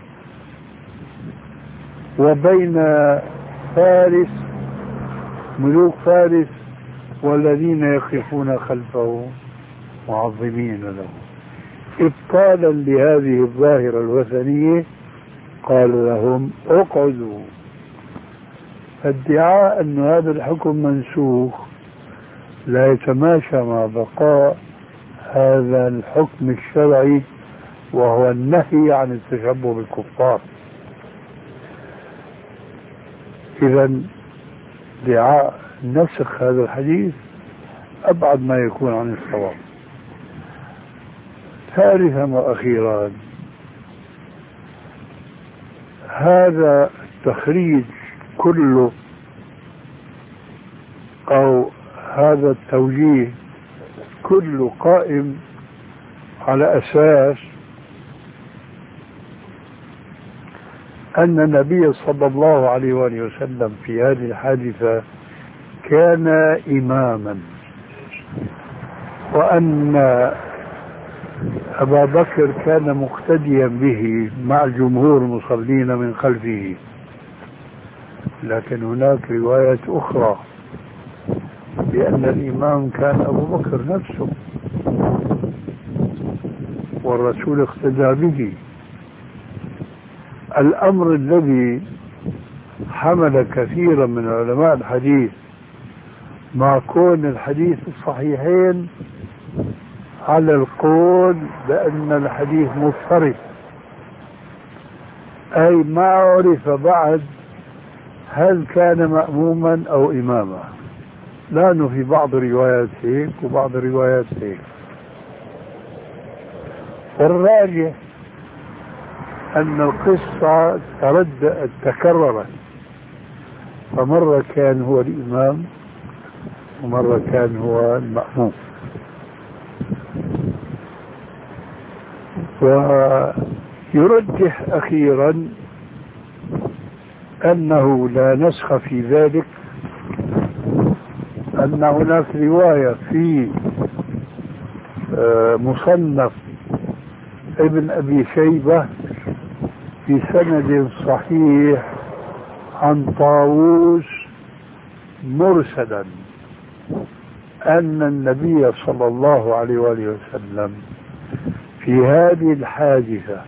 وبين فارس ملوك فارس والذين يقفون خلفه معظمين له. إبطالا لهذه الظاهرة الوثنية قال لهم اقعدوا. ادعاء أن هذا الحكم منسوخ لا يتماشى مع بقاء هذا الحكم الشرعي وهو النهي عن التشبه بالكفار. إذا ادعاء نسخ هذا الحديث أبعد ما يكون عن الصواب. ثالثا وأخيرا، هذا التخريج كله أو هذا التوجيه كله قائم على أساس أن النبي صلى الله عليه وآله وسلم في هذه الحادثة كان إماما، وأن أبا بكر كان مقتديا به مع الجمهور المصلين من خلفه. لكن هناك رواية أخرى بأن الإمام كان أبو بكر نفسه، والرسول اقتدى به. الأمر الذي حمل كثيرا من علماء الحديث مع كون الحديث الصحيحين على القول بأن الحديث مضطرب، أي ما عرف بعد هل كان مأموما أو إماما، لأنه في بعض الروايات هيك وبعض الروايات هيك. والراجح أن القصة تردد تكررت، فمرة كان هو الإمام ومرة كان هو المأموم. ويرجح أخيرا أنه لا نسخ في ذلك، أن هناك رواية في مصنف ابن أبي شيبة في سند صحيح عن طاووس مرسلا أن النبي صلى الله عليه وآله وسلم في هذه الحادثة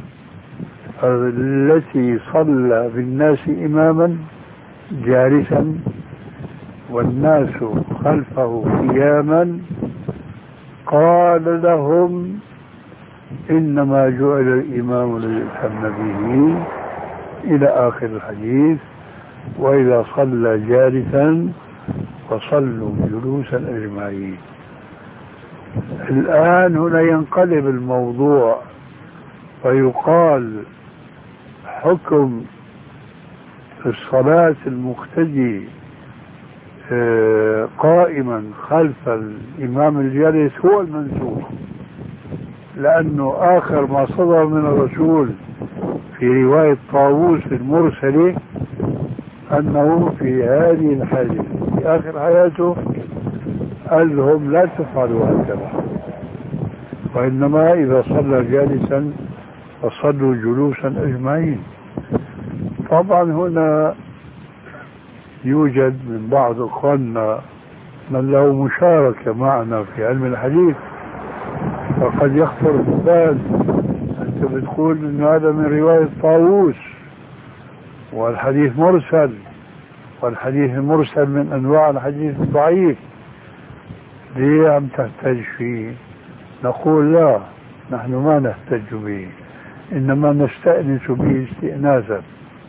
التي صلى بالناس إماما جالسا والناس خلفه قياما قال لهم إنما جعل الإمام ليؤتم به إلى آخر الحديث، وإذا صلى جالسا فصلوا جلوسا أجمعين. الآن هنا ينقلب الموضوع فيقال حكم الصلاة المقتدي قائما خلف الإمام الجالس هو المنسوخ، لأنه آخر ما صدر من الرسول في رواية طاووس المرسلة أنه في هذه الحادثة في آخر حياته قال لهم لا تفعلوا هكذا، وإنما إذا صلى جالسا فصلوا جلوسا أجمعين. طبعا هنا يوجد من بعض أخواننا من له مشاركة معنا في علم الحديث، فقد يخطر بالبال أنت بتقول إن هذا من رواية طاووس والحديث مرسل، والحديث المرسل من أنواع الحديث الضعيف، ليه عم تحتج فيه؟ نقول لا، نحن ما نحتج به، إنما نستأنس به استئناسا.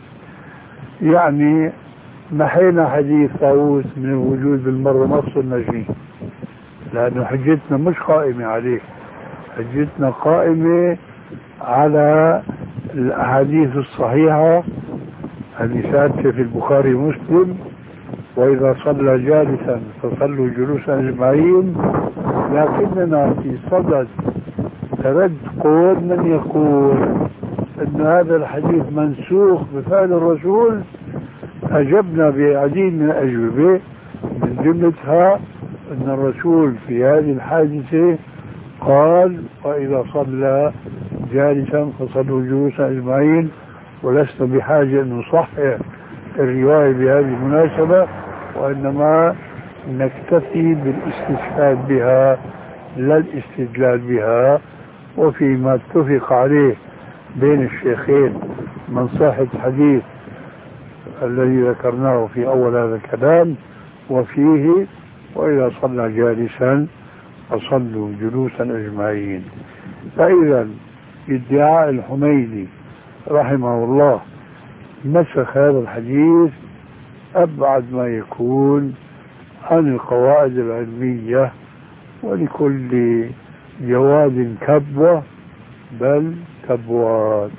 يعني نحينا حديث طاووس من الوجود بالمرة، ما وصلنا فيه، لأنه حجتنا مش قائمة عليه، حجتنا قائمة على الأحاديث الصحيحة اللي ثابتة في البخاري ومسلم، وإذا صلى جالسا فصلوا جلوسا أجمعين. لكننا في صدد ترد قول من يقول أن هذا الحديث منسوخ بفعل الرسول، أجبنا بعديد من الأجوبة، من جملتها أن الرسول في هذه الحادثة قال وإذا صلى جالسا فصلوا جلوسا أجمعين، ولسنا بحاجة أن نصحح الرواية بهذه المناسبة، وإنما نكتفي بالاستشهاد بها لا الاستدلال بها. وفيما اتفق عليه بين الشيخين من صحة الحديث الذي ذكرناه في أول هذا الكلام، وفيه وإذا صلى جالسا فصلوا جلوسا أجمعين. فإذا ادعاء الحميدي رحمه الله نسخ هذا الحديث أبعد ما يكون عن القواعد العلمية، ولكل جواد كبوة بل كبوات.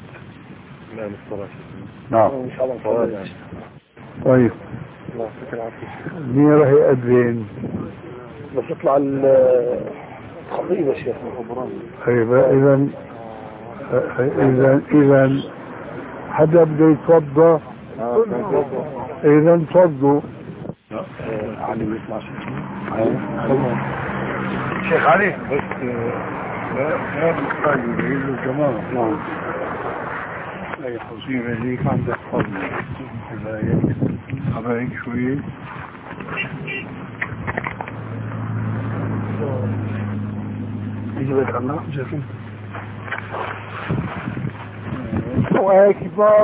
نعم إن شاء الله. طيب مين راح يأذن؟ بس يطلع الخطيب يا شيخ. طيب إذا إذا إذا حدا بده يتوضا، إذا توضوا. علي يطلع شيخ علي بس هذا الخطاج يقول له جماعة. نعم أي حصيرة ليك عندك فضل أبعيك شوية. يجب أن أكبر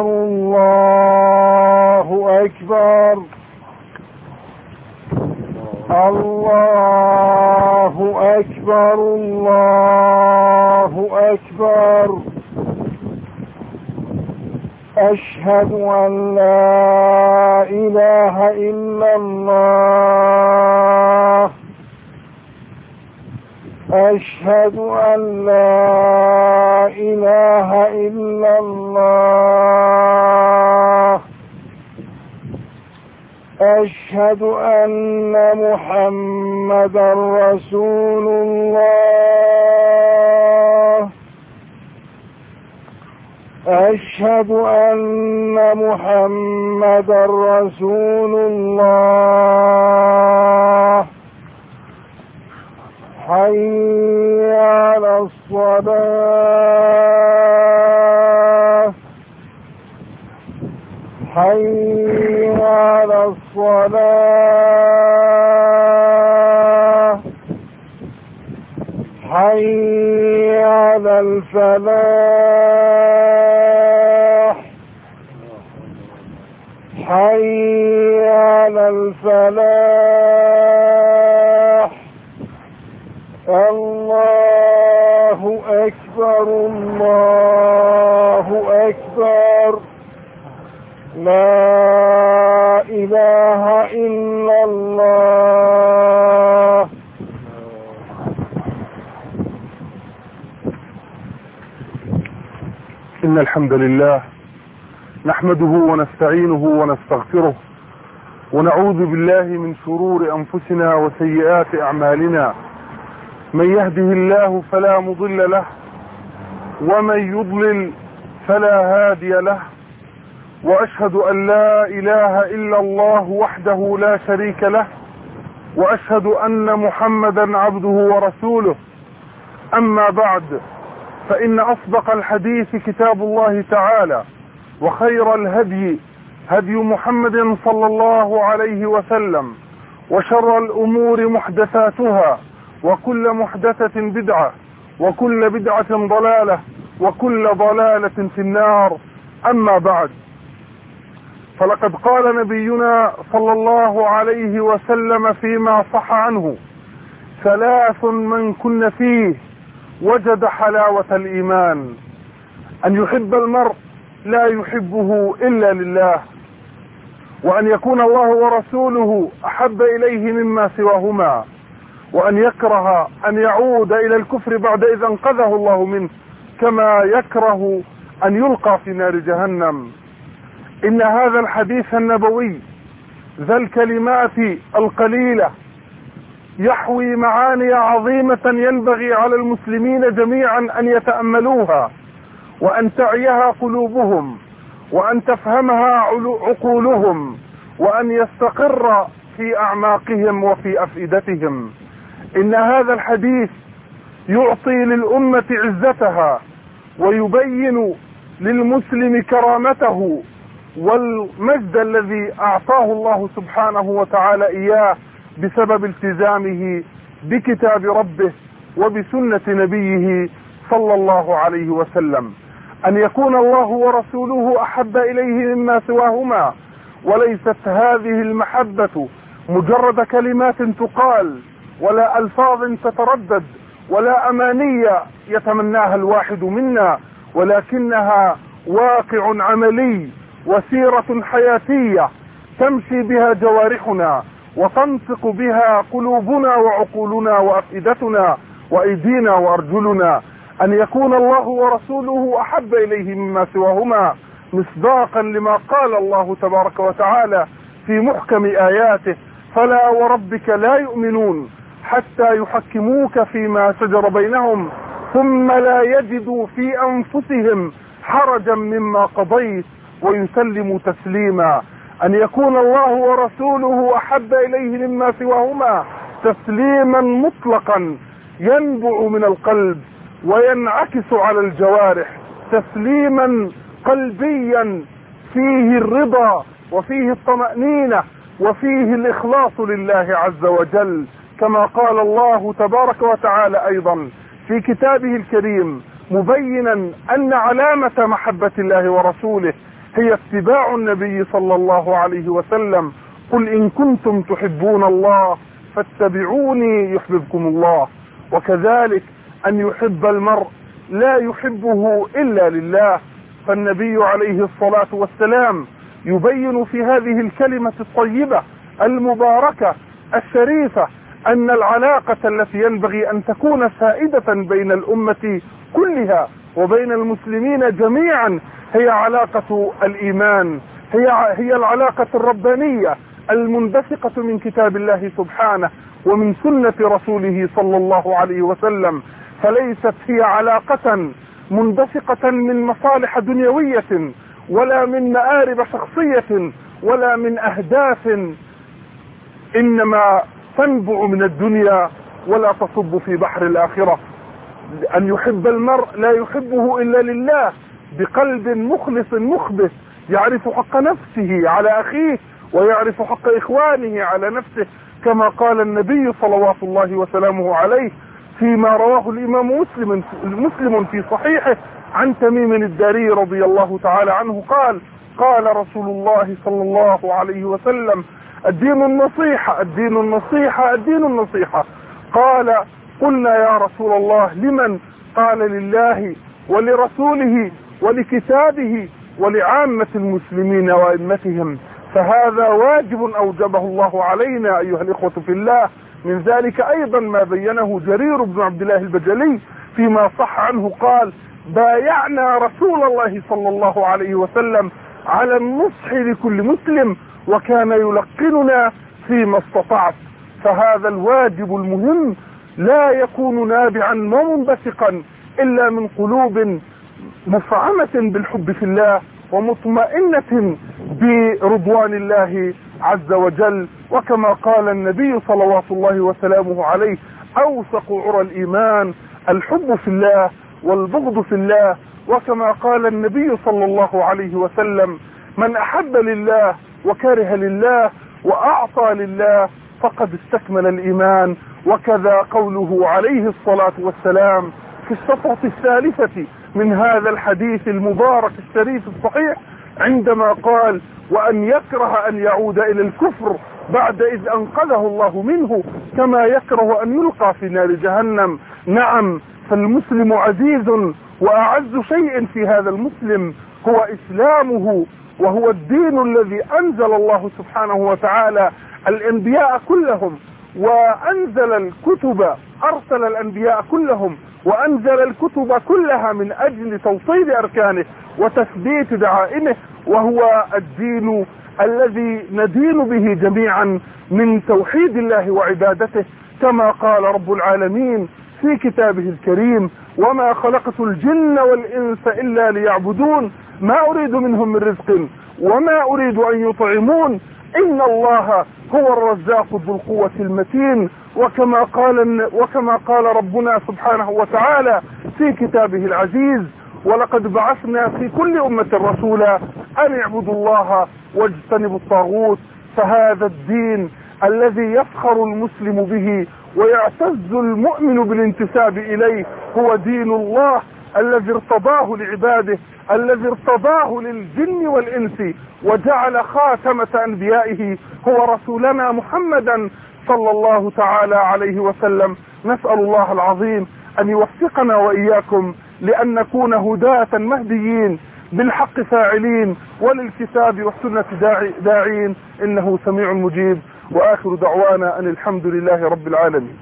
الله أكبر الله أكبر الله أكبر أشهد أن لا إله إلا الله أشهد أن لا إله إلا الله أشهد أن محمدا رسول الله أشهد أن محمدا رسول الله حي على الصلاة حي على الصلاة حي على الفلاح حي على الفلاح الله أكبر الله أكبر لا إله إلا الله. إن الحمد لله نحمده ونستعينه ونستغفره ونعوذ بالله من شرور أنفسنا وسيئات أعمالنا. من يهده الله فلا مضل له ومن يضلل فلا هادي له، وأشهد أن لا إله إلا الله وحده لا شريك له، وأشهد أن محمدا عبده ورسوله. أما بعد، فإن أصدق الحديث كتاب الله تعالى، وخير الهدي هدي محمد صلى الله عليه وسلم، وشر الأمور محدثاتها، وكل محدثة بدعة، وكل بدعة ضلالة، وكل ضلالة في النار. أما بعد، فلقد قال نبينا صلى الله عليه وسلم فيما صح عنه: ثلاث من كن فيه وجد حلاوة الإيمان: أن يحب المرء لا يحبه إلا لله، وأن يكون الله ورسوله أحب إليه مما سواهما، وأن يكره أن يعود إلى الكفر بعد إذ أنقذه الله منه، كما يكره أن يلقى في نار جهنم. إن هذا الحديث النبوي ذا الكلمات القليلة يحوي معاني عظيمة ينبغي على المسلمين جميعا أن يتأملوها، وأن تعيها قلوبهم، وأن تفهمها عقولهم، وأن يستقر في أعماقهم وفي أفئدتهم. إن هذا الحديث يعطي للأمة عزتها، ويبين للمسلم كرامته والمجد الذي أعطاه الله سبحانه وتعالى إياه بسبب التزامه بكتاب ربه وبسنة نبيه صلى الله عليه وسلم. أن يكون الله ورسوله أحب إليه مما سواهما، وليست هذه المحبة مجرد كلمات تقال، ولا ألفاظ تتردد، ولا أمانية يتمناها الواحد منا، ولكنها واقع عملي وسيرة حياتية تمشي بها جوارحنا، وتنطق بها قلوبنا وعقولنا وأفئدتنا وأيدينا وأرجلنا. أن يكون الله ورسوله أحب إليه مما سواهما، مصداقا لما قال الله تبارك وتعالى في محكم آياته: فلا وربك لا يؤمنون حتى يحكموك فيما شجر بينهم ثم لا يجدوا في أنفسهم حرجا مما قضيت ويسلموا تسليما. أن يكون الله ورسوله أحب إليه مما سواهما تسليما مطلقا ينبع من القلب وينعكس على الجوارح، تسليما قلبيا فيه الرضا وفيه الطمأنينة وفيه الإخلاص لله عز وجل، كما قال الله تبارك وتعالى أيضا في كتابه الكريم: مبينا أن علامة محبة الله ورسوله هي اتباع النبي صلى الله عليه وسلم. قل إن كنتم تحبون الله فاتبعوني يحببكم الله. وكذلك أن يحب المرء لا يحبه إلا لله، فالنبي عليه الصلاة والسلام يبين في هذه الكلمة الطيبة المباركة الشريفة أن العلاقة التي ينبغي أن تكون سائدة بين الأمة كلها وبين المسلمين جميعا هي علاقة الإيمان، هي هي العلاقة الربانية المنبثقة من كتاب الله سبحانه ومن سنة رسوله صلى الله عليه وسلم، فليست هي علاقة منبثقة من مصالح دنيوية ولا من مآرب شخصية ولا من أهداف إنما تنبع من الدنيا ولا تصب في بحر الآخرة. أن يحب المرء لا يحبه إلا لله بقلب مخلص مخبت يعرف حق نفسه على أخيه ويعرف حق إخوانه على نفسه، كما قال النبي صلوات الله وسلامه عليه فيما رواه الإمام مسلم مسلم في صحيحه عن تميم الداري رضي الله تعالى عنه قال قال رسول الله صلى الله عليه وسلم: الدين النصيحة الدين النصيحة الدين النصيحة. قال: قلنا يا رسول الله لمن؟ قال: لله ولرسوله ولكتابه ولعامة المسلمين وأئمتهم. فهذا واجب أوجبه الله علينا أيها الإخوة في الله. من ذلك أيضا ما بينه جرير بن عبد الله البجلي فيما صح عنه قال: بايعنا رسول الله صلى الله عليه وسلم على النصح لكل مسلم وكان يلقننا فيما استطعت. فهذا الواجب المهم لا يكون نابعا ومنبثقا إلا من قلوب مفعمة بالحب في الله ومطمئنة برضوان الله عز وجل. وكما قال النبي صلوات الله وسلامه عليه: أوثق عرى الإيمان الحب في الله والبغض في الله. وكما قال النبي صلى الله عليه وسلم: من أحب لله وكره لله وأعطى لله فقد استكمل الإيمان. وكذا قوله عليه الصلاة والسلام في الصفحة الثالثة من هذا الحديث المبارك الشريف الصحيح عندما قال: وأن يكره أن يعود إلى الكفر بعد إذ أنقذه الله منه كما يكره أن يلقى في نار جهنم. نعم، فالمسلم عزيز، وأعز شيء في هذا المسلم هو إسلامه، وهو الدين الذي أنزل الله سبحانه وتعالى الأنبياء كلهم وأنزل الكتب، أرسل الأنبياء كلهم وأنزل الكتب كلها من أجل توطيد أركانه وتثبيت دعائمه، وهو الدين الذي ندين به جميعا من توحيد الله وعبادته، كما قال رب العالمين في كتابه الكريم: وما خلقت الجن والإنس إلا ليعبدون ما أريد منهم من رزق وما أريد أن يطعمون إن الله هو الرزاق ذو القوة المتين. وكما قال وكما قال ربنا سبحانه وتعالى في كتابه العزيز: ولقد بعثنا في كل أمة رسولا أن اعبدوا الله واجتنبوا الطاغوت. فهذا الدين الذي يفخر المسلم به ويعتز المؤمن بالانتساب إليه هو دين الله الذي ارتضاه لعباده، الذي ارتضاه للجن والإنس، وجعل خاتمة أنبيائه هو رسولنا محمدا صلى الله تعالى عليه وسلم. نسأل الله العظيم أن يوفقنا وإياكم لأن نكون هداة مهديين بالحق فاعلين وللكتاب والسنة داعين، إنه سميع مجيب. وآخر دعوانا أن الحمد لله رب العالمين.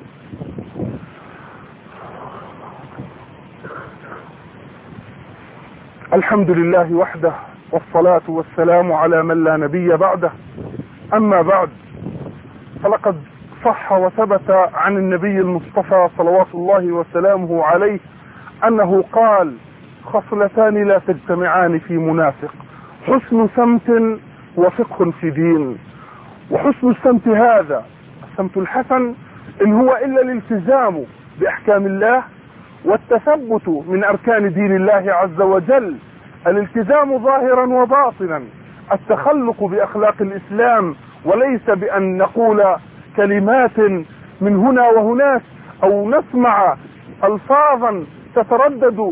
الحمد لله وحده، والصلاة والسلام على من لا نبي بعده. أما بعد، فلقد صح وثبت عن النبي المصطفى صلوات الله وسلامه عليه أنه قال: خصلتان لا تجتمعان في منافق: حسن سمت وفقه في دين. وحسن السمت هذا السمت الحسن إن هو إلا الالتزام بأحكام الله والتثبت من أركان دين الله عز وجل، الالتزام ظاهرا وباطنا، التخلق بأخلاق الإسلام، وليس بأن نقول كلمات من هنا وهناك أو نسمع ألفاظا تتردد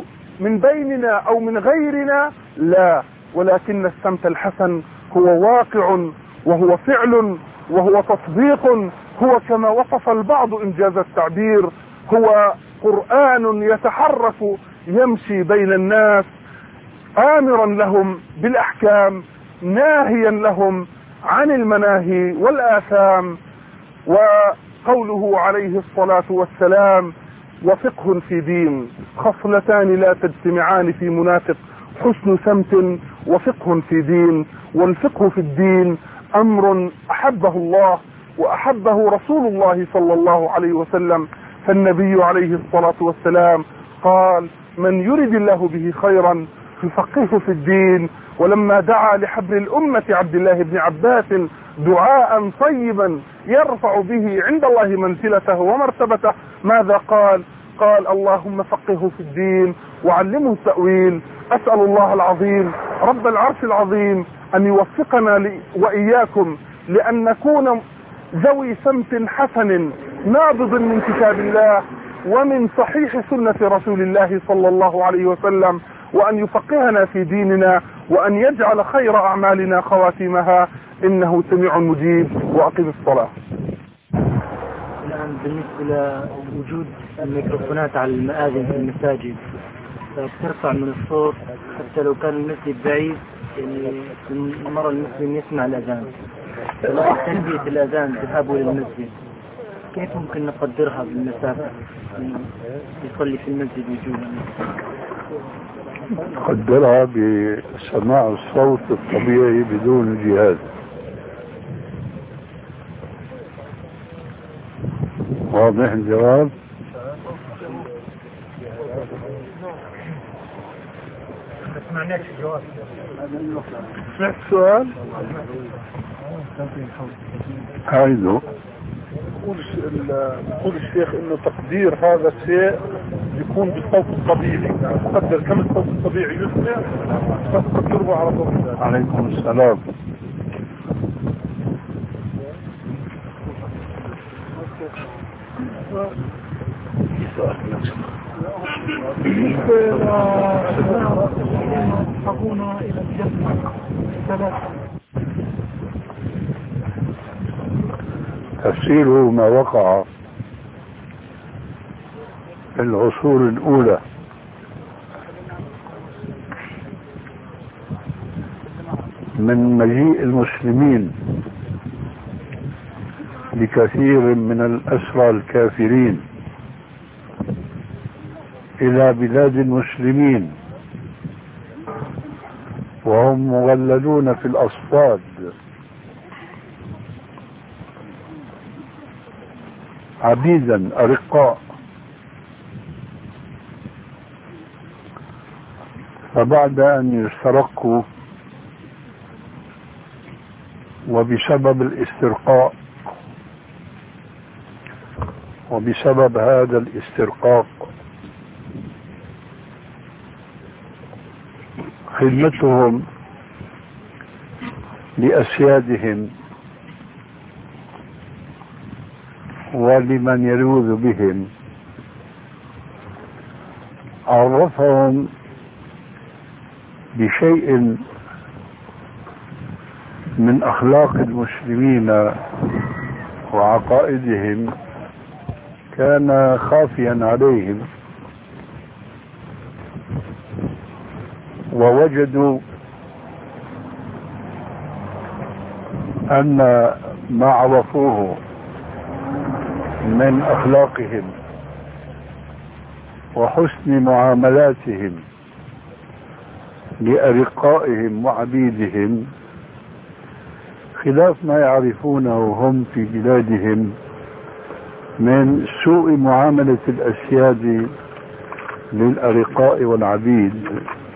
من بيننا أو من غيرنا، لا، ولكن السمت الحسن هو واقع وهو فعل وهو تصديق، هو كما وصف البعض إنجاز التعبير، هو قرآن يتحرك يمشي بين الناس آمرا لهم بالأحكام ناهيا لهم عن المناهي والآثام. وقوله عليه الصلاة والسلام: وفقه في دين، خصلتان لا تجتمعان في منافق، حسن سمت وفقه في دين. والفقه في الدين أمر أحبه الله وأحبه رسول الله صلى الله عليه وسلم، فالنبي عليه الصلاة والسلام قال: من يرد الله به خيرا يفقهه في الدين. ولما دعا لحبر الأمة عبد الله بن عباس دعاء طيبا يرفع به عند الله منزلته ومرتبته، ماذا قال؟ قال: اللهم فقهه في الدين وعلمه التأويل. أسأل الله العظيم رب العرش العظيم أن يوفقنا وإياكم لأن نكون ذوي سمت حسن نابض من كتاب الله ومن صحيح سنة رسول الله صلى الله عليه وسلم، وأن يفقهنا في ديننا، وأن يجعل خير أعمالنا خواتيمها، إنه سميع مجيب. وأقم الصلاة. الآن بالنسبة لوجود الميكروفونات على المآذن في المساجد، ترفع من الصوت حتى لو كان المسجد بعيد، يعني المرة المسلم يسمع الأذان، ولكن تلبية الأذان ذهابه للمسجد كيف ممكن نقدرها بالمسافة يصلي في المسجد وجوبا؟ نقدرها بسماع الصوت الطبيعي بدون جهاز. واضح الجواب؟ سمعناك الجواب. سمعت السؤال؟ عايزه يقول الشيخ انه تقدير هذا الشيء يكون بالصوت الطبيعي، يعني تقدر كم الصوت الطبيعي يسمع فتقدره على طول. عليكم السلام. حقونا إلى الجنة ثلاثة. تفسيره ما وقع في العصور الأولى من مجيء المسلمين لكثير من الأسرى الكافرين إلى بلاد المسلمين وهم مغللون في الأصفاد، عبيدا أرقاء، فبعد أن يسترقوا وبسبب الاسترقاء وبسبب هذا الاسترقاق خدمتهم لأسيادهم ولمن يلوذ بهم عرفهم بشيء من أخلاق المسلمين وعقائدهم كان خافيا عليهم، ووجدوا أن ما عرفوه من أخلاقهم وحسن معاملاتهم لأرقائهم وعبيدهم خلاف ما يعرفونه هم في بلادهم من سوء معاملة الأسياد للأرقاء والعبيد.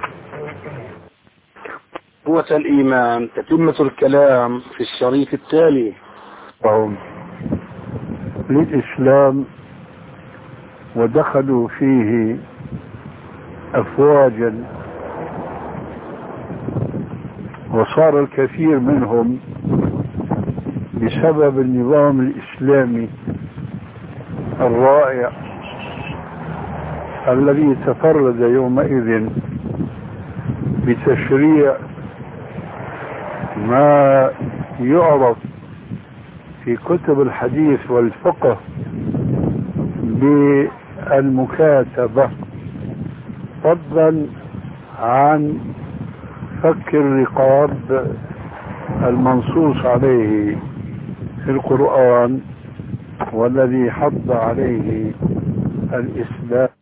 قوة الإيمان تتمة الكلام في الشريط التالي. للإسلام ودخلوا فيه أفواجا، وصار الكثير منهم بسبب النظام الإسلامي الرائع الذي تفرد يومئذ بتشريع ما يعرف في كتب الحديث والفقه بالمكاتبة، فضلا عن فك الرقاب المنصوص عليه في القرآن والذي حض عليه الإسلام.